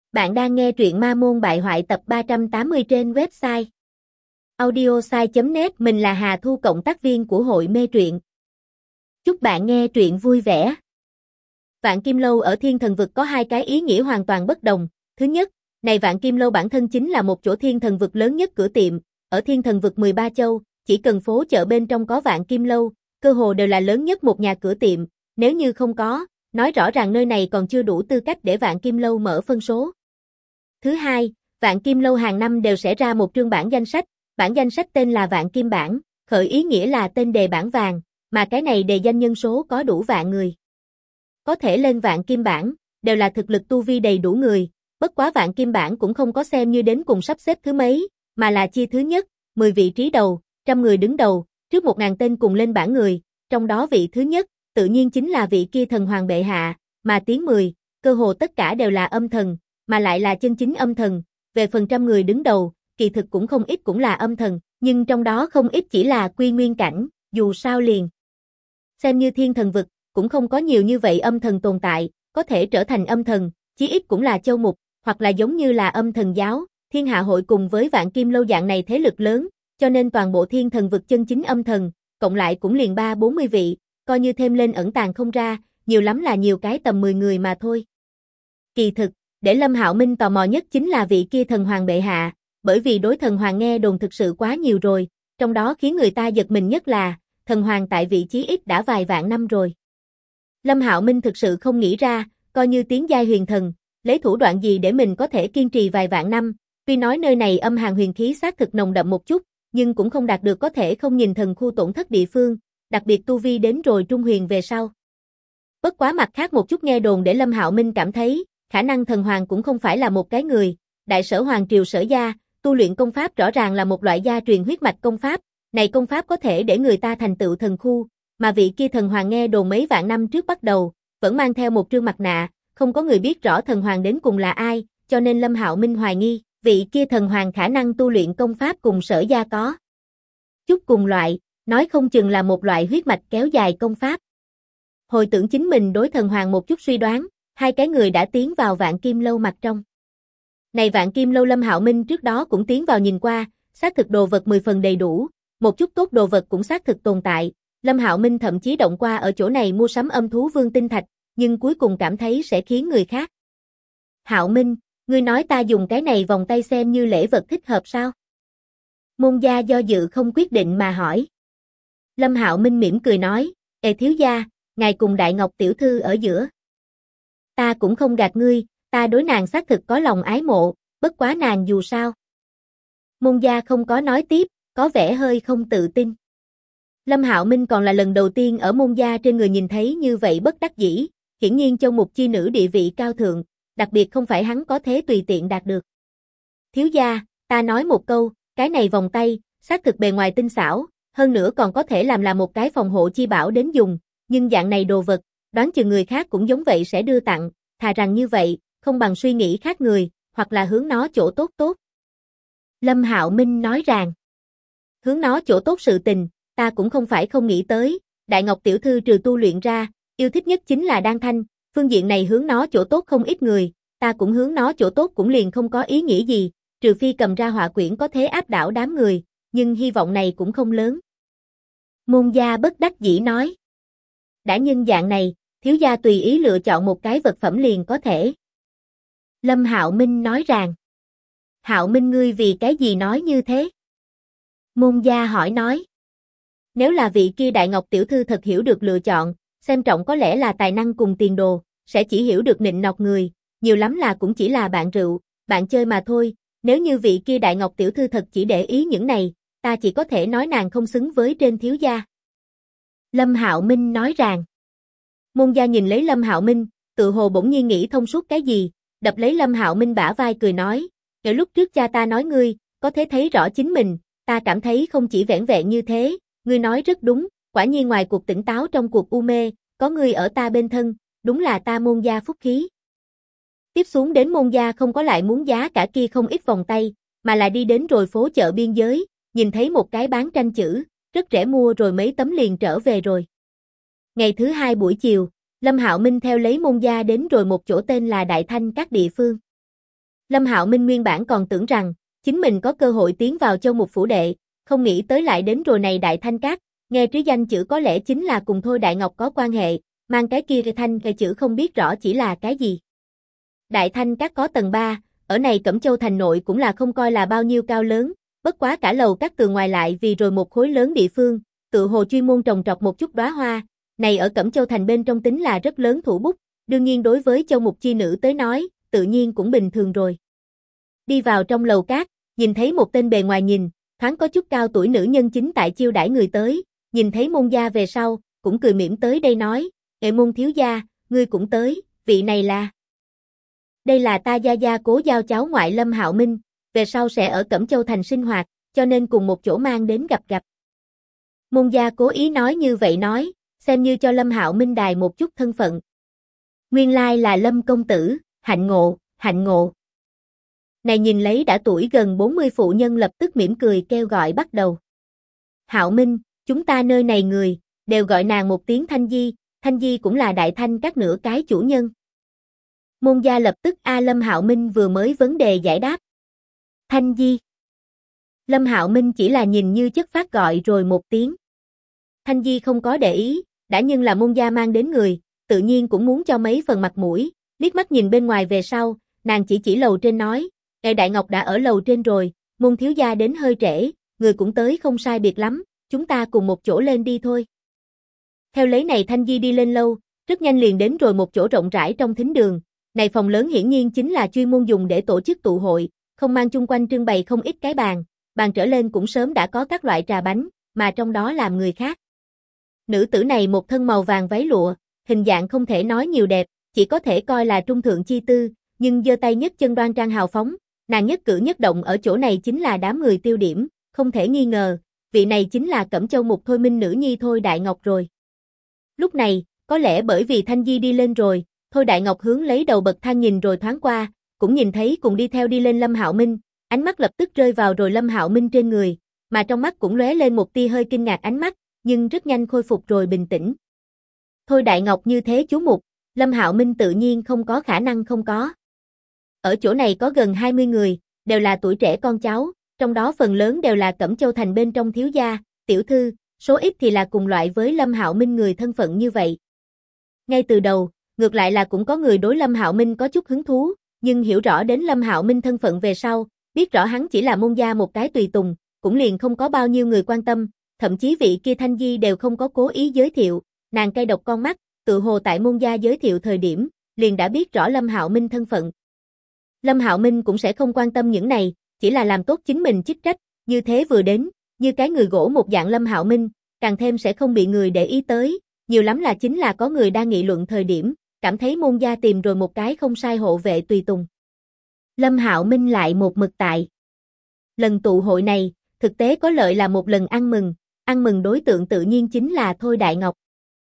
Bạn đang nghe truyện Ma Môn Bại Hoại tập 380 trên website audiosai.net. Mình là Hà Thu, cộng tác viên của hội mê truyện. Chúc bạn nghe truyện vui vẻ. Vạn Kim Lâu ở Thiên Thần Vực có hai cái ý nghĩa hoàn toàn bất đồng. Thứ nhất, này Vạn Kim Lâu bản thân chính là một chỗ Thiên Thần Vực lớn nhất cửa tiệm. Ở Thiên Thần Vực 13 châu, chỉ cần phố chợ bên trong có Vạn Kim Lâu, cơ hồ đều là lớn nhất một nhà cửa tiệm. Nếu như không có, nói rõ ràng nơi này còn chưa đủ tư cách để Vạn Kim Lâu mở phân số. Thứ hai, Vạn Kim Lâu hàng năm đều sẽ ra một trương bản danh sách tên là Vạn Kim Bản, khởi ý nghĩa là tên đề bản vàng, mà cái này đề danh nhân số có đủ vạn người. Có thể lên Vạn Kim Bản, đều là thực lực tu vi đầy đủ người, bất quá Vạn Kim Bản cũng không có xem như đến cùng sắp xếp thứ mấy, mà là chia thứ nhất, 10 vị trí đầu, 100 người đứng đầu, trước 1000 tên cùng lên bảng người, trong đó vị thứ nhất, tự nhiên chính là vị kia thần hoàng bệ hạ, mà tiếng 10, cơ hồ tất cả đều là âm thần, mà lại là chân chính âm thần. Về phần 100 người đứng đầu, kỳ thực cũng không ít cũng là âm thần, nhưng trong đó không ít chỉ là quy nguyên cảnh, dù sao liền xem như Thiên Thần Vực, cũng không có nhiều như vậy âm thần tồn tại, có thể trở thành âm thần, chí ít cũng là châu mục, hoặc là giống như là âm thần giáo, Thiên Hạ Hội cùng với Vạn Kim Lâu dạng này thế lực lớn, cho nên toàn bộ Thiên Thần Vực chân chính âm thần, cộng lại cũng liền 30-40 vị, coi như thêm lên ẩn tàng không ra, nhiều lắm là nhiều cái tầm 10 người mà thôi. Kỳ thực, để Lâm Hạo Minh tò mò nhất chính là vị kia thần hoàng bệ hạ, bởi vì đối thần hoàng nghe đồn thực sự quá nhiều rồi, trong đó khiến người ta giật mình nhất là, thần hoàng tại vị chí ít đã vài vạn năm rồi. Lâm Hạo Minh thực sự không nghĩ ra, coi như tiến giai huyền thần, lấy thủ đoạn gì để mình có thể kiên trì vài vạn năm, tuy nói nơi này âm hàn huyền khí xác thực nồng đậm một chút, nhưng cũng không đạt được có thể không nhìn thần khu tổn thất địa phương, đặc biệt tu vi đến rồi trung huyền về sau. Bất quá mặt khác một chút nghe đồn để Lâm Hạo Minh cảm thấy, khả năng thần hoàng cũng không phải là một cái người, Đại Sở Hoàng Triều Sở Gia, tu luyện công pháp rõ ràng là một loại gia truyền huyết mạch công pháp, này công pháp có thể để người ta thành tựu thần khu, mà vị kia thần hoàng nghe đồn mấy vạn năm trước bắt đầu, vẫn mang theo một trương mặt nạ, không có người biết rõ thần hoàng đến cùng là ai, cho nên Lâm Hạo Minh hoài nghi, vị kia thần hoàng khả năng tu luyện công pháp cùng Sở Gia có chút cùng loại, nói không chừng là một loại huyết mạch kéo dài công pháp. Hồi tưởng chính mình đối thần hoàng một chút suy đoán, hai cái người đã tiến vào Vạn Kim Lâu mặt trong. Này Vạn Kim Lâu Lâm Hạo Minh trước đó cũng tiến vào nhìn qua, xác thực đồ vật 10 phần đầy đủ, một chút tốt đồ vật cũng xác thực tồn tại. Lâm Hạo Minh thậm chí động qua ở chỗ này mua sắm âm thú vương tinh thạch, nhưng cuối cùng cảm thấy sẽ khiến người khác. Hạo Minh, ngươi nói ta dùng cái này vòng tay xem như lễ vật thích hợp sao? Môn gia do dự không quyết định mà hỏi. Lâm Hạo Minh mỉm cười nói, thiếu gia, ngài cùng Đại Ngọc tiểu thư ở giữa. Ta cũng không gạt ngươi, ta đối nàng xác thực có lòng ái mộ, bất quá nàng dù sao. Môn gia không có nói tiếp, có vẻ hơi không tự tin. Lâm Hạo Minh còn là lần đầu tiên ở môn gia trên người nhìn thấy như vậy bất đắc dĩ, hiển nhiên châu mục chi nữ địa vị cao thượng, đặc biệt không phải hắn có thể tùy tiện đạt được. Thiếu gia, ta nói một câu, cái này vòng tay, xác thực bề ngoài tinh xảo, hơn nữa còn có thể làm là một cái phòng hộ chi bảo đến dùng, nhưng dạng này đồ vật, đoán chừng người khác cũng giống vậy sẽ đưa tặng, thà rằng như vậy, không bằng suy nghĩ khác người, hoặc là hướng nó chỗ tốt tốt. Lâm Hạo Minh nói rằng, hướng nó chỗ tốt sự tình, ta cũng không phải không nghĩ tới, Đại Ngọc tiểu thư trừ tu luyện ra, yêu thích nhất chính là đan thanh, phương diện này hướng nó chỗ tốt không ít người, ta cũng hướng nó chỗ tốt cũng liền không có ý nghĩa gì, trừ phi cầm ra họa quyển có thế áp đảo đám người, nhưng hy vọng này cũng không lớn. Môn gia bất đắc dĩ nói, đã nhân dạng này, thiếu gia tùy ý lựa chọn một cái vật phẩm liền có thể. Lâm Hạo Minh nói rằng, Hạo Minh ngươi vì cái gì nói như thế? Môn gia hỏi nói, nếu là vị kia Đại Ngọc tiểu thư thật hiểu được lựa chọn, xem trọng có lẽ là tài năng cùng tiền đồ, sẽ chỉ hiểu được nịnh nọt người, nhiều lắm là cũng chỉ là bạn rượu, bạn chơi mà thôi, nếu như vị kia Đại Ngọc tiểu thư thật chỉ để ý những này, ta chỉ có thể nói nàng không xứng với trên thiếu gia. Lâm Hạo Minh nói rằng, môn gia nhìn lấy Lâm Hạo Minh, tự hồ bỗng nhiên nghĩ thông suốt cái gì, đập lấy Lâm Hạo Minh bả vai cười nói, ở lúc trước cha ta nói ngươi, có thể thấy rõ chính mình, ta cảm thấy không chỉ vẻn vẹn như thế, ngươi nói rất đúng, quả nhiên ngoài cuộc tỉnh táo trong cuộc u mê, có ngươi ở ta bên thân, đúng là ta môn gia phúc khí. Tiếp xuống đến môn gia không có lại muốn giá cả kia không ít vòng tay, mà là đi đến rồi phố chợ biên giới, nhìn thấy một cái bán tranh chữ, rất rẻ mua rồi mấy tấm liền trở về rồi. Ngày thứ hai buổi chiều, Lâm Hạo Minh theo lấy môn gia đến rồi một chỗ tên là Đại Thanh các địa phương. Lâm Hạo Minh nguyên bản còn tưởng rằng, chính mình có cơ hội tiến vào Châu Mục phủ đệ, không nghĩ tới lại đến rồi này Đại Thanh Các, nghe trứ danh chữ có lẽ chính là cùng Thôi Đại Ngọc có quan hệ, mang cái kia thanh cái chữ không biết rõ chỉ là cái gì. Đại Thanh Các có tầng 3, ở này Cẩm Châu thành nội cũng là không coi là bao nhiêu cao lớn, bất quá cả lầu các tường ngoài lại vì rồi một khối lớn địa phương, tự hồ chuyên môn trồng trọt một chút đóa hoa, này ở Cẩm Châu thành bên trong tính là rất lớn thủ bút, đương nhiên đối với Châu Mục chi nữ tới nói, tự nhiên cũng bình thường rồi. Đi vào trong lầu các, nhìn thấy một tên bề ngoài nhìn, thoáng có chút cao tuổi nữ nhân chính tại chiêu đãi người tới, nhìn thấy Môn gia về sau, cũng cười mỉm tới đây nói, "Ệ Môn thiếu gia, ngươi cũng tới, vị này là?" "Đây là ta gia gia Cố Giao cháu ngoại Lâm Hạo Minh, về sau sẽ ở Cẩm Châu thành sinh hoạt, cho nên cùng một chỗ mang đến gặp gặp." Môn gia cố ý nói như vậy nói, xem như cho Lâm Hạo Minh đài một chút thân phận. Nguyên lai là Lâm công tử, hạnh ngộ, hạnh ngộ. Này nhìn lấy đã tuổi gần 40 phụ nhân lập tức mỉm cười kêu gọi bắt đầu. Hạo Minh, chúng ta nơi này người, đều gọi nàng một tiếng Thanh Di, Thanh Di cũng là Đại Thanh Các nửa cái chủ nhân. Môn gia lập tức Lâm Hạo Minh vừa mới vấn đề giải đáp. Thanh Di. Lâm Hạo Minh chỉ là nhìn như chất phát gọi rồi một tiếng. Thanh Di không có để ý, đã nhưng là môn gia mang đến người, tự nhiên cũng muốn cho mấy phần mặt mũi, liếc mắt nhìn bên ngoài về sau, nàng chỉ lầu trên nói, Đại Ngọc đã ở lầu trên rồi, Môn thiếu gia đến hơi trễ, người cũng tới không sai biệt lắm, chúng ta cùng một chỗ lên đi thôi. Theo lấy này Thanh Di đi lên lâu, rất nhanh liền đến rồi một chỗ rộng rãi trong thính đường, này phòng lớn hiển nhiên chính là chuyên môn dùng để tổ chức tụ hội, không mang chung quanh trưng bày không ít cái bàn trở lên cũng sớm đã có các loại trà bánh, mà trong đó làm người khác. Nữ tử này một thân màu vàng váy lụa, hình dạng không thể nói nhiều đẹp, chỉ có thể coi là trung thượng chi tư, nhưng giơ tay nhất chân đoan trang hào phóng, nàng nhất cử nhất động ở chỗ này chính là đám người tiêu điểm, không thể nghi ngờ, vị này chính là Cẩm Châu Mục Thôi Minh nữ nhi Thôi Đại Ngọc rồi. Lúc này, có lẽ bởi vì Thanh Di đi lên rồi, Thôi Đại Ngọc hướng lấy đầu bậc thang nhìn rồi thoáng qua, cũng nhìn thấy cùng đi theo đi lên Lâm Hạo Minh, ánh mắt lập tức rơi vào rồi Lâm Hạo Minh trên người, mà trong mắt cũng lóe lên một tia hơi kinh ngạc ánh mắt, nhưng rất nhanh khôi phục rồi bình tĩnh. Thôi Đại Ngọc như thế chú mục, Lâm Hạo Minh tự nhiên không có khả năng không có. Ở chỗ này có gần 20 người, đều là tuổi trẻ con cháu, trong đó phần lớn đều là Cẩm Châu thành bên trong thiếu gia, tiểu thư, số ít thì là cùng loại với Lâm Hạo Minh người thân phận như vậy. Ngay từ đầu, ngược lại là cũng có người đối Lâm Hạo Minh có chút hứng thú, nhưng hiểu rõ đến Lâm Hạo Minh thân phận về sau, biết rõ hắn chỉ là môn gia một cái tùy tùng, cũng liền không có bao nhiêu người quan tâm, thậm chí vị kia Thanh Di đều không có cố ý giới thiệu, nàng cay độc con mắt, tự hồ tại môn gia giới thiệu thời điểm, liền đã biết rõ Lâm Hạo Minh thân phận. Lâm Hạo Minh cũng sẽ không quan tâm những này, chỉ là làm tốt chính mình chức trách, như thế vừa đến, như cái người gỗ một dạng Lâm Hạo Minh, càng thêm sẽ không bị người để ý tới, nhiều lắm là chính là có người đang nghị luận thời điểm, cảm thấy môn gia tìm rồi một cái không sai hộ vệ tùy tùng. Lâm Hạo Minh lại một mực tại. Lần tụ hội này, thực tế có lợi là một lần ăn mừng đối tượng tự nhiên chính là Thôi Đại Ngọc.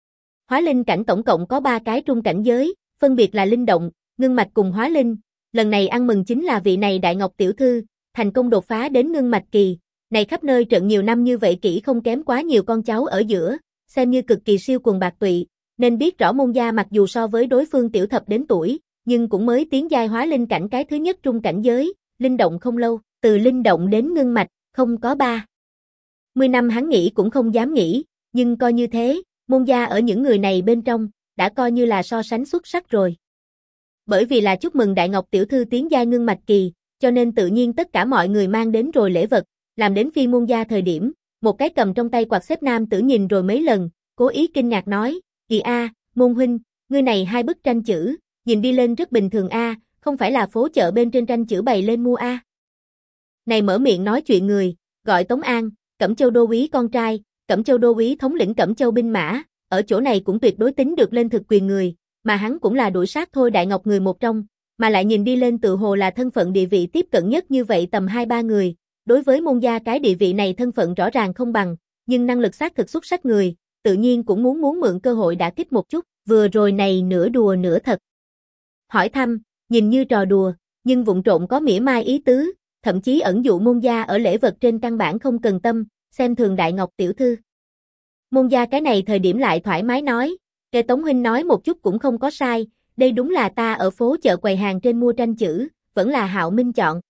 Hóa linh cảnh tổng cộng có 3 cái trung cảnh giới, phân biệt là linh động, ngưng mạch cùng hóa linh. Lần này ăn mừng chính là vị này Đại Ngọc tiểu thư, thành công đột phá đến ngưng mạch kỳ. Này khắp nơi trận nhiều năm như vậy kỹ không kém quá nhiều con cháu ở giữa, xem như cực kỳ siêu quần bạc tụy, nên biết rõ môn gia mặc dù so với đối phương tiểu thập đến tuổi, nhưng cũng mới tiến giai hóa linh cảnh cái thứ nhất trung cảnh giới, linh động không lâu, từ linh động đến ngưng mạch, không có 10 năm hắn nghĩ cũng không dám nghĩ, nhưng coi như thế, môn gia ở những người này bên trong, đã coi như là so sánh xuất sắc rồi. Bởi vì là chúc mừng Đại Ngọc tiểu thư tiến giai ngưng mạch kỳ, cho nên tự nhiên tất cả mọi người mang đến rồi lễ vật, làm đến phi môn gia thời điểm, một cái cầm trong tay quạt xếp nam tử nhìn rồi mấy lần, cố ý kinh ngạc nói, Môn huynh, ngươi này 2 bức tranh chữ, nhìn đi lên rất bình thường không phải là phố chợ bên trên tranh chữ bày lên mua Này mở miệng nói chuyện người, gọi Tống An, Cẩm Châu đô úy con trai, Cẩm Châu đô úy thống lĩnh Cẩm Châu binh mã, ở chỗ này cũng tuyệt đối tính được lên thực quyền người, mà hắn cũng là đuổi sát Thôi Đại Ngọc người một trong, mà lại nhìn đi lên tự hồ là thân phận địa vị tiếp cận nhất như vậy tầm 2-3 người, đối với môn gia cái địa vị này thân phận rõ ràng không bằng, nhưng năng lực xác thực xuất sắc người, tự nhiên cũng muốn mượn cơ hội đả kích một chút, vừa rồi này nửa đùa nửa thật. Hỏi thăm, nhìn như trò đùa, nhưng vụng trộn có mỉa mai ý tứ, thậm chí ẩn dụ môn gia ở lễ vật trên căn bản không cần tâm, xem thường Đại Ngọc tiểu thư. Môn gia cái này thời điểm lại thoải mái nói, Kê Tống huynh nói một chút cũng không có sai, đây đúng là ta ở phố chợ quầy hàng trên mua tranh chữ, vẫn là Hạo Minh chọn.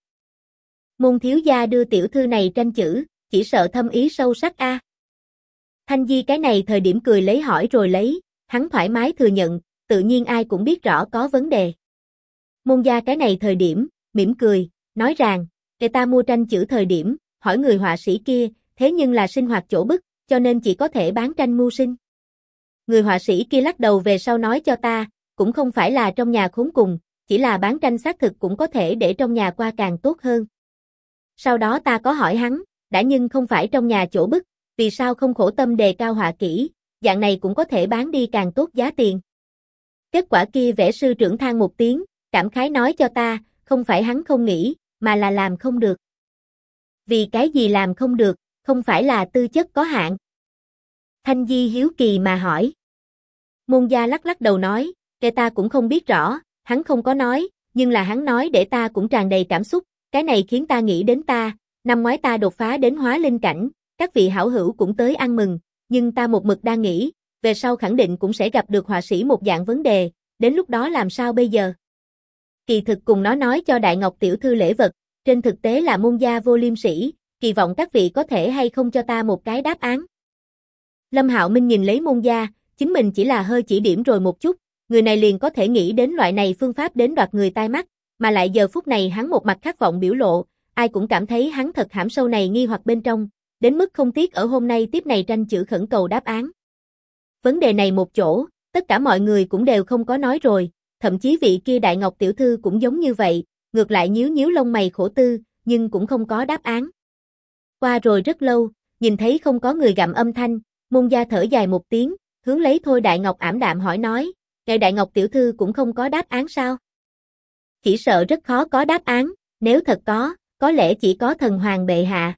Môn thiếu gia đưa tiểu thư này tranh chữ, chỉ sợ thâm ý sâu sắc a. Thanh Di cái này thời điểm cười lấy hỏi rồi lấy, hắn thoải mái thừa nhận, tự nhiên ai cũng biết rõ có vấn đề. Môn gia cái này thời điểm, mỉm cười, nói rằng, để ta mua tranh chữ thời điểm, hỏi người họa sĩ kia, thế nhưng là sinh hoạt chỗ bức, cho nên chỉ có thể bán tranh mưu sinh. Người họa sĩ kia lắc đầu về sau nói cho ta, cũng không phải là trong nhà khốn cùng, chỉ là bán tranh xác thực cũng có thể để trong nhà qua càng tốt hơn. Sau đó ta có hỏi hắn, đã nhưng không phải trong nhà chỗ bức, vì sao không khổ tâm đề cao họa kỹ, dạng này cũng có thể bán đi càng tốt giá tiền. Kết quả kia vẽ sư trưởng than một tiếng, cảm khái nói cho ta, không phải hắn không nghĩ, mà là làm không được. Vì cái gì làm không được, không phải là tư chất có hạn. Thanh Di hiếu kỳ mà hỏi. Môn gia lắc lắc đầu nói, cái ta cũng không biết rõ, hắn không có nói, nhưng là hắn nói để ta cũng tràn đầy cảm xúc, cái này khiến ta nghĩ đến ta, năm ngoái ta đột phá đến hóa linh cảnh, các vị hảo hữu cũng tới ăn mừng, nhưng ta một mực đang nghĩ, về sau khẳng định cũng sẽ gặp được họa sĩ một dạng vấn đề, đến lúc đó làm sao bây giờ? Kỳ thực cùng nó nói cho Đại Ngọc tiểu thư lễ vật, trên thực tế là môn gia vô liêm sỉ, kỳ vọng các vị có thể hay không cho ta một cái đáp án. Lâm Hạo Minh nhìn lấy môn gia, chính mình chỉ là hơi chỉ điểm rồi một chút, người này liền có thể nghĩ đến loại này phương pháp đến đoạt người tai mắt, mà lại giờ phút này hắn một mặt khát vọng biểu lộ, ai cũng cảm thấy hắn thật hãm sâu này nghi hoặc bên trong, đến mức không tiếc ở hôm nay tiếp này tranh chữ khẩn cầu đáp án. Vấn đề này một chỗ, tất cả mọi người cũng đều không có nói rồi, thậm chí vị kia Đại Ngọc tiểu thư cũng giống như vậy, ngược lại nhíu nhíu lông mày khổ tư, nhưng cũng không có đáp án. Qua rồi rất lâu, nhìn thấy không có người gặm âm thanh, môn gia thở dài một tiếng, hướng lấy Thôi Đại Ngọc ảm đạm hỏi nói, ngài Đại Ngọc tiểu thư cũng không có đáp án sao? Chỉ sợ rất khó có đáp án, nếu thật có lẽ chỉ có thần hoàng bệ hạ.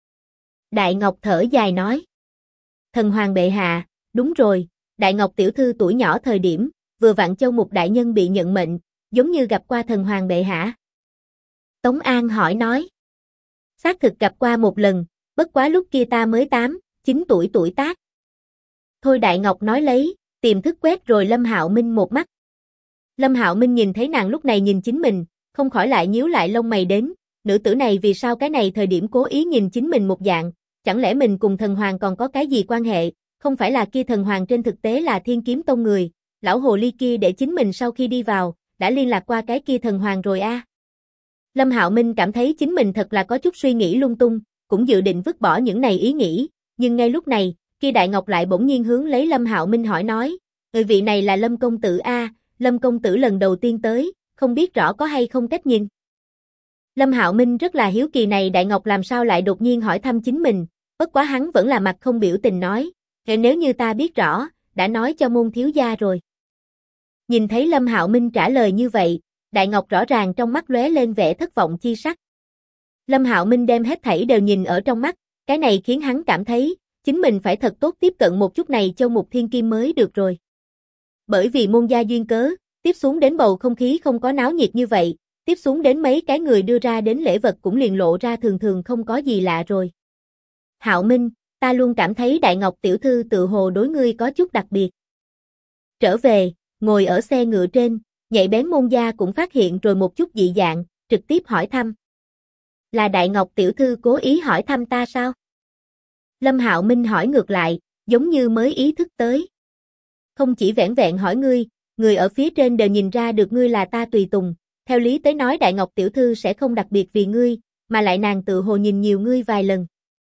Đại Ngọc thở dài nói. Thần hoàng bệ hạ, đúng rồi, Đại Ngọc tiểu thư tuổi nhỏ thời điểm, vừa vặn Châu Mục đại nhân bị nhận mệnh, giống như gặp qua thần hoàng bệ hạ. Tống An hỏi nói. Xác thực gặp qua một lần, bất quá lúc kia ta mới 8, 9 tuổi tuổi tác. Thôi Đại Ngọc nói lấy, tiềm thức quét rồi Lâm Hạo Minh một mắt. Lâm Hạo Minh nhìn thấy nàng lúc này nhìn chính mình, không khỏi lại nhíu lại lông mày đến, nữ tử này vì sao cái này thời điểm cố ý nhìn chính mình một dạng, chẳng lẽ mình cùng thần hoàng còn có cái gì quan hệ, không phải là kia thần hoàng trên thực tế là Thiên Kiếm Tông người, lão hồ ly kia để chính mình sau khi đi vào, đã liên lạc qua cái kia thần hoàng rồi a. Lâm Hạo Minh cảm thấy chính mình thật là có chút suy nghĩ lung tung, cũng dự định vứt bỏ những này ý nghĩ, nhưng ngay lúc này, kia Đại Ngọc lại bỗng nhiên hướng lấy Lâm Hạo Minh hỏi nói, người vị này là Lâm công tử a, Lâm công tử lần đầu tiên tới, không biết rõ có hay không cách nhìn. Lâm Hạo Minh rất là hiếu kỳ này Đại Ngọc làm sao lại đột nhiên hỏi thăm chính mình, bất quá hắn vẫn là mặt không biểu tình nói, nếu như ta biết rõ, đã nói cho môn thiếu gia rồi. Nhìn thấy Lâm Hạo Minh trả lời như vậy, Đại Ngọc rõ ràng trong mắt lóe lên vẻ thất vọng chi sắc. Lâm Hạo Minh đem hết thảy đều nhìn ở trong mắt, cái này khiến hắn cảm thấy, chính mình phải thật tốt tiếp cận một chút này Châu Mục Thiên Kim mới được rồi. Bởi vì môn gia duyên cớ, tiếp xuống đến bầu không khí không có náo nhiệt như vậy, tiếp xuống đến mấy cái người đưa ra đến lễ vật cũng liền lộ ra thường thường không có gì lạ rồi. Hạo Minh, ta luôn cảm thấy Đại Ngọc tiểu thư tự hồ đối ngươi có chút đặc biệt. Trở về, ngồi ở xe ngựa trên, nhạy bén môn gia cũng phát hiện rồi một chút dị dạng, trực tiếp hỏi thăm. Là Đại Ngọc tiểu thư cố ý hỏi thăm ta sao? Lâm Hạo Minh hỏi ngược lại, giống như mới ý thức tới. Không chỉ vẻn vẹn hỏi ngươi, người ở phía trên đều nhìn ra được ngươi là ta tùy tùng, theo lý tới nói Đại Ngọc tiểu thư sẽ không đặc biệt vì ngươi, mà lại nàng tự hồ nhìn nhiều ngươi vài lần.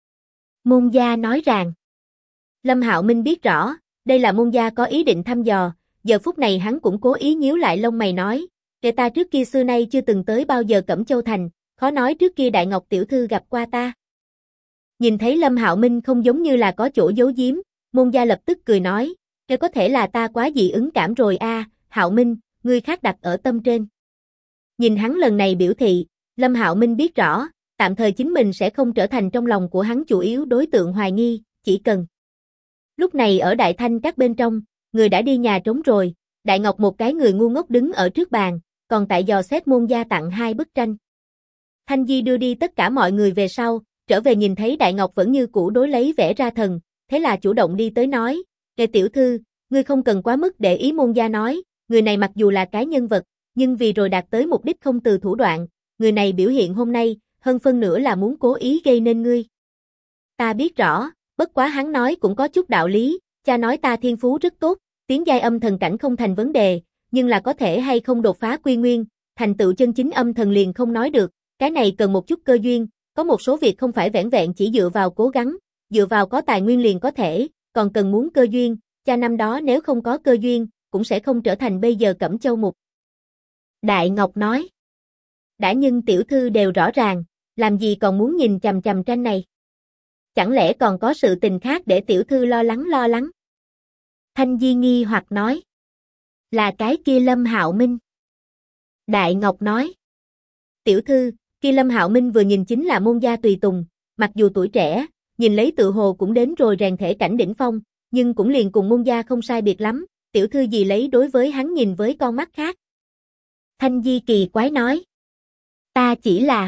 Môn gia nói rằng. Lâm Hạo Minh biết rõ, đây là môn gia có ý định thăm dò, giờ phút này hắn cũng cố ý nhíu lại lông mày nói, kể ta trước kia xưa nay chưa từng tới bao giờ Cẩm Châu thành, khó nói trước kia Đại Ngọc tiểu thư gặp qua ta. Nhìn thấy Lâm Hạo Minh không giống như là có chỗ giấu giếm, môn gia lập tức cười nói, nếu có thể là ta quá dị ứng cảm rồi a, Hạo Minh, ngươi khác đặt ở tâm trên. Nhìn hắn lần này biểu thị, Lâm Hạo Minh biết rõ, tạm thời chính mình sẽ không trở thành trong lòng của hắn chủ yếu đối tượng hoài nghi, chỉ cần. Lúc này ở Đại Thanh các bên trong, người đã đi nhà trống rồi, Đại Ngọc một cái người ngu ngốc đứng ở trước bàn, còn tại dò xét môn gia tặng 2 bức tranh. Thanh Di đưa đi tất cả mọi người về sau, trở về nhìn thấy Đại Ngọc vẫn như cũ đối lấy vẽ ra thần, thế là chủ động đi tới nói, "Kệ tiểu thư, ngươi không cần quá mức để ý." Môn gia nói, người này mặc dù là cái nhân vật, nhưng vì rồi đạt tới mục đích không từ thủ đoạn, người này biểu hiện hôm nay, hơn phân nửa là muốn cố ý gây nên ngươi. Ta biết rõ, bất quá hắn nói cũng có chút đạo lý, cha nói ta thiên phú rất tốt, tiến giai âm thần cảnh không thành vấn đề, nhưng là có thể hay không đột phá quy nguyên, thành tựu chân chính âm thần liền không nói được, cái này cần một chút cơ duyên, có một số việc không phải vẻn vẹn chỉ dựa vào cố gắng, dựa vào có tài nguyên liền có thể, còn cần muốn cơ duyên, cha năm đó nếu không có cơ duyên, cũng sẽ không trở thành bây giờ Cẩm Châu Mục. Đại Ngọc nói, đã nhưng tiểu thư đều rõ ràng, làm gì còn muốn nhìn chằm chằm tranh này? Chẳng lẽ còn có sự tình khác để tiểu thư lo lắng? Thanh Di nghi hoặc nói, là cái kia Lâm Hạo Minh. Đại Ngọc nói, tiểu thư, kia Lâm Hạo Minh vừa nhìn chính là môn gia tùy tùng, mặc dù tuổi trẻ, nhìn lấy tự hồ cũng đến rồi rèn thể cảnh đỉnh phong, nhưng cũng liền cùng môn gia không sai biệt lắm, tiểu thư gì lấy đối với hắn nhìn với con mắt khác. Thanh Di kỳ quái nói, ta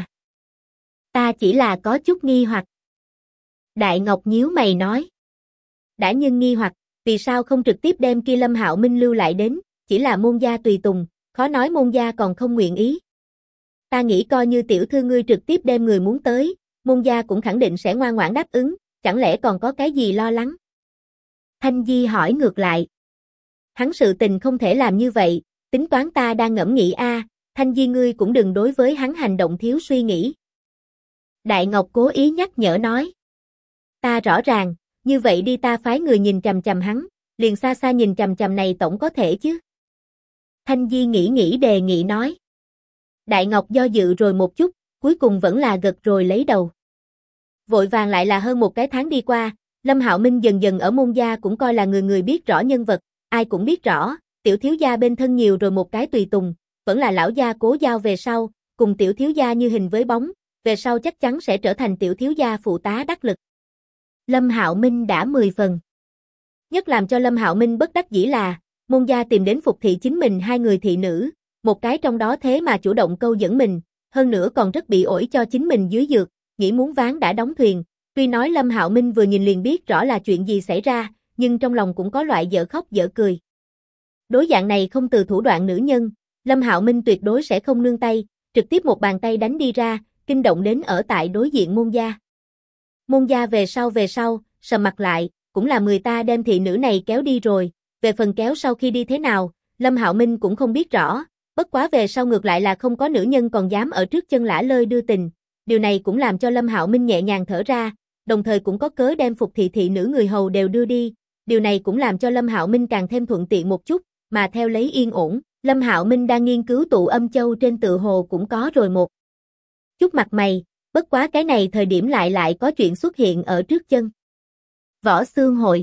chỉ là có chút nghi hoặc. Đại Ngọc nhíu mày nói, đã nhưng nghi hoặc, vì sao không trực tiếp đem kia Lâm Hạo Minh lưu lại đến, chỉ là môn gia tùy tùng, khó nói môn gia còn không nguyện ý. Ta nghĩ coi như tiểu thư ngươi trực tiếp đem người muốn tới, môn gia cũng khẳng định sẽ ngoan ngoãn đáp ứng, chẳng lẽ còn có cái gì lo lắng? Thanh Di hỏi ngược lại. Hắn sự tình không thể làm như vậy, tính toán ta đang ngẫm nghĩ Thanh Di ngươi cũng đừng đối với hắn hành động thiếu suy nghĩ. Đại Ngọc cố ý nhắc nhở nói. Ta rõ ràng, như vậy đi ta phái người nhìn chằm chằm hắn, liền xa xa nhìn chằm chằm này tổng có thể chứ. Thanh Di nghĩ đề nghị nói. Đại Ngọc do dự rồi một chút, cuối cùng vẫn là gật rồi lấy đầu. Vội vàng lại là hơn một cái tháng đi qua, Lâm Hạo Minh dần dần ở môn gia cũng coi là người biết rõ nhân vật, ai cũng biết rõ, tiểu thiếu gia bên thân nhiều rồi một cái tùy tùng, vẫn là lão gia Cố Giao về sau, cùng tiểu thiếu gia như hình với bóng, về sau chắc chắn sẽ trở thành tiểu thiếu gia phụ tá đắc lực. Lâm Hạo Minh đã 10 phần. Nhất làm cho Lâm Hạo Minh bất đắc dĩ là, môn gia tìm đến phục thị chính mình hai người thị nữ, một cái trong đó thế mà chủ động câu dẫn mình, hơn nữa còn rất bị ổi cho chính mình dưới dược, nghĩ muốn ván đã đóng thuyền. Tuy nói Lâm Hạo Minh vừa nhìn liền biết rõ là chuyện gì xảy ra, nhưng trong lòng cũng có loại dở khóc dở cười. Đối dạng này không từ thủ đoạn nữ nhân, Lâm Hạo Minh tuyệt đối sẽ không nương tay, trực tiếp một bàn tay đánh đi ra, kinh động đến ở tại đối diện môn gia. Môn gia về sau, sầm mặt lại, cũng là người ta đem thị nữ này kéo đi rồi, về phần kéo sau khi đi thế nào, Lâm Hạo Minh cũng không biết rõ, bất quá về sau ngược lại là không có nữ nhân còn dám ở trước chân lả lơi đưa tình, điều này cũng làm cho Lâm Hạo Minh nhẹ nhàng thở ra, đồng thời cũng có cớ đem phục thị nữ người hầu đều đưa đi, điều này cũng làm cho Lâm Hạo Minh càng thêm thuận tiện một chút, mà theo lấy yên ổn, Lâm Hạo Minh đang nghiên cứu tụ âm châu trên tự hồ cũng có rồi một chút mặt mày, bất quá cái này thời điểm lại có chuyện xuất hiện ở trước chân. Võ Xương Hội.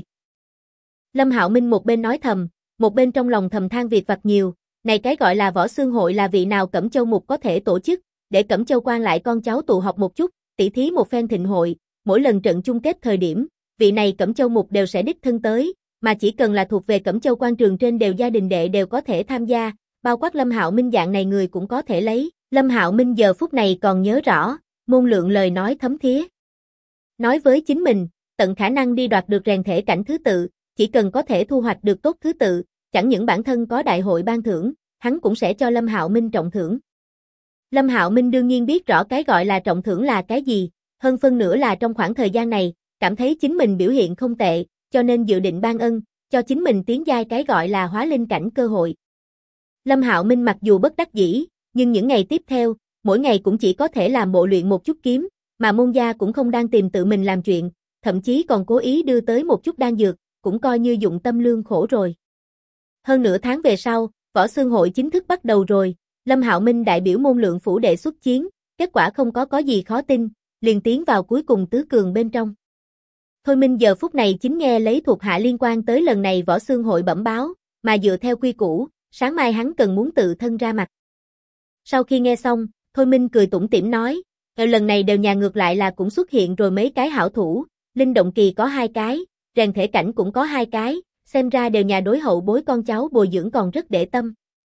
Lâm Hạo Minh một bên nói thầm, một bên trong lòng thầm than việc vặt nhiều, này cái gọi là Võ Xương Hội là vị nào Cẩm Châu Mục có thể tổ chức, để Cẩm Châu quan lại con cháu tụ họp một chút, tỉ thí một phen thịnh hội, mỗi lần trận chung kết thời điểm, vị này Cẩm Châu Mục đều sẽ đích thân tới, mà chỉ cần là thuộc về Cẩm Châu quan trường trên đều gia đình đệ đều có thể tham gia, bao quát Lâm Hạo Minh dạng này người cũng có thể lấy. Lâm Hạo Minh giờ phút này còn nhớ rõ, Môn Lượng lời nói thấm thía. Nói với chính mình, tận khả năng đi đoạt được rèn thể cảnh thứ tự, chỉ cần có thể thu hoạch được tốt thứ tự, chẳng những bản thân có đại hội ban thưởng, hắn cũng sẽ cho Lâm Hạo Minh trọng thưởng. Lâm Hạo Minh đương nhiên biết rõ cái gọi là trọng thưởng là cái gì, hơn phân nửa là trong khoảng thời gian này, cảm thấy chính mình biểu hiện không tệ, cho nên dự định ban ân, cho chính mình tiến giai cái gọi là hóa linh cảnh cơ hội. Lâm Hạo Minh mặc dù bất đắc dĩ, nhưng những ngày tiếp theo, mỗi ngày cũng chỉ có thể làm bộ luyện một chút kiếm, mà môn gia cũng không đang tìm tự mình làm chuyện, thậm chí còn cố ý đưa tới một chút đan dược, cũng coi như dụng tâm lương khổ rồi. Hơn nửa tháng về sau, Võ Xương Hội chính thức bắt đầu rồi, Lâm Hạo Minh đại biểu Môn Lượng phủ đệ xuất chiến, kết quả không có gì khó tin, liền tiến vào cuối cùng tứ cường bên trong. Thôi Minh giờ phút này chính nghe lấy thuộc hạ liên quan tới lần này Võ Xương Hội bẩm báo, mà dựa theo quy củ, sáng mai hắn cần muốn tự thân ra mặt. Sau khi nghe xong, Thôi Minh cười tủm tỉm nói, lần này đều nhà ngược lại là cũng xuất hiện rồi mấy cái hảo thủ, linh động kỳ có 2 cái, rèn thể cảnh cũng có 2 cái, xem ra đều nhà đối hậu bối con cháu bồi dưỡng còn rất để tâm.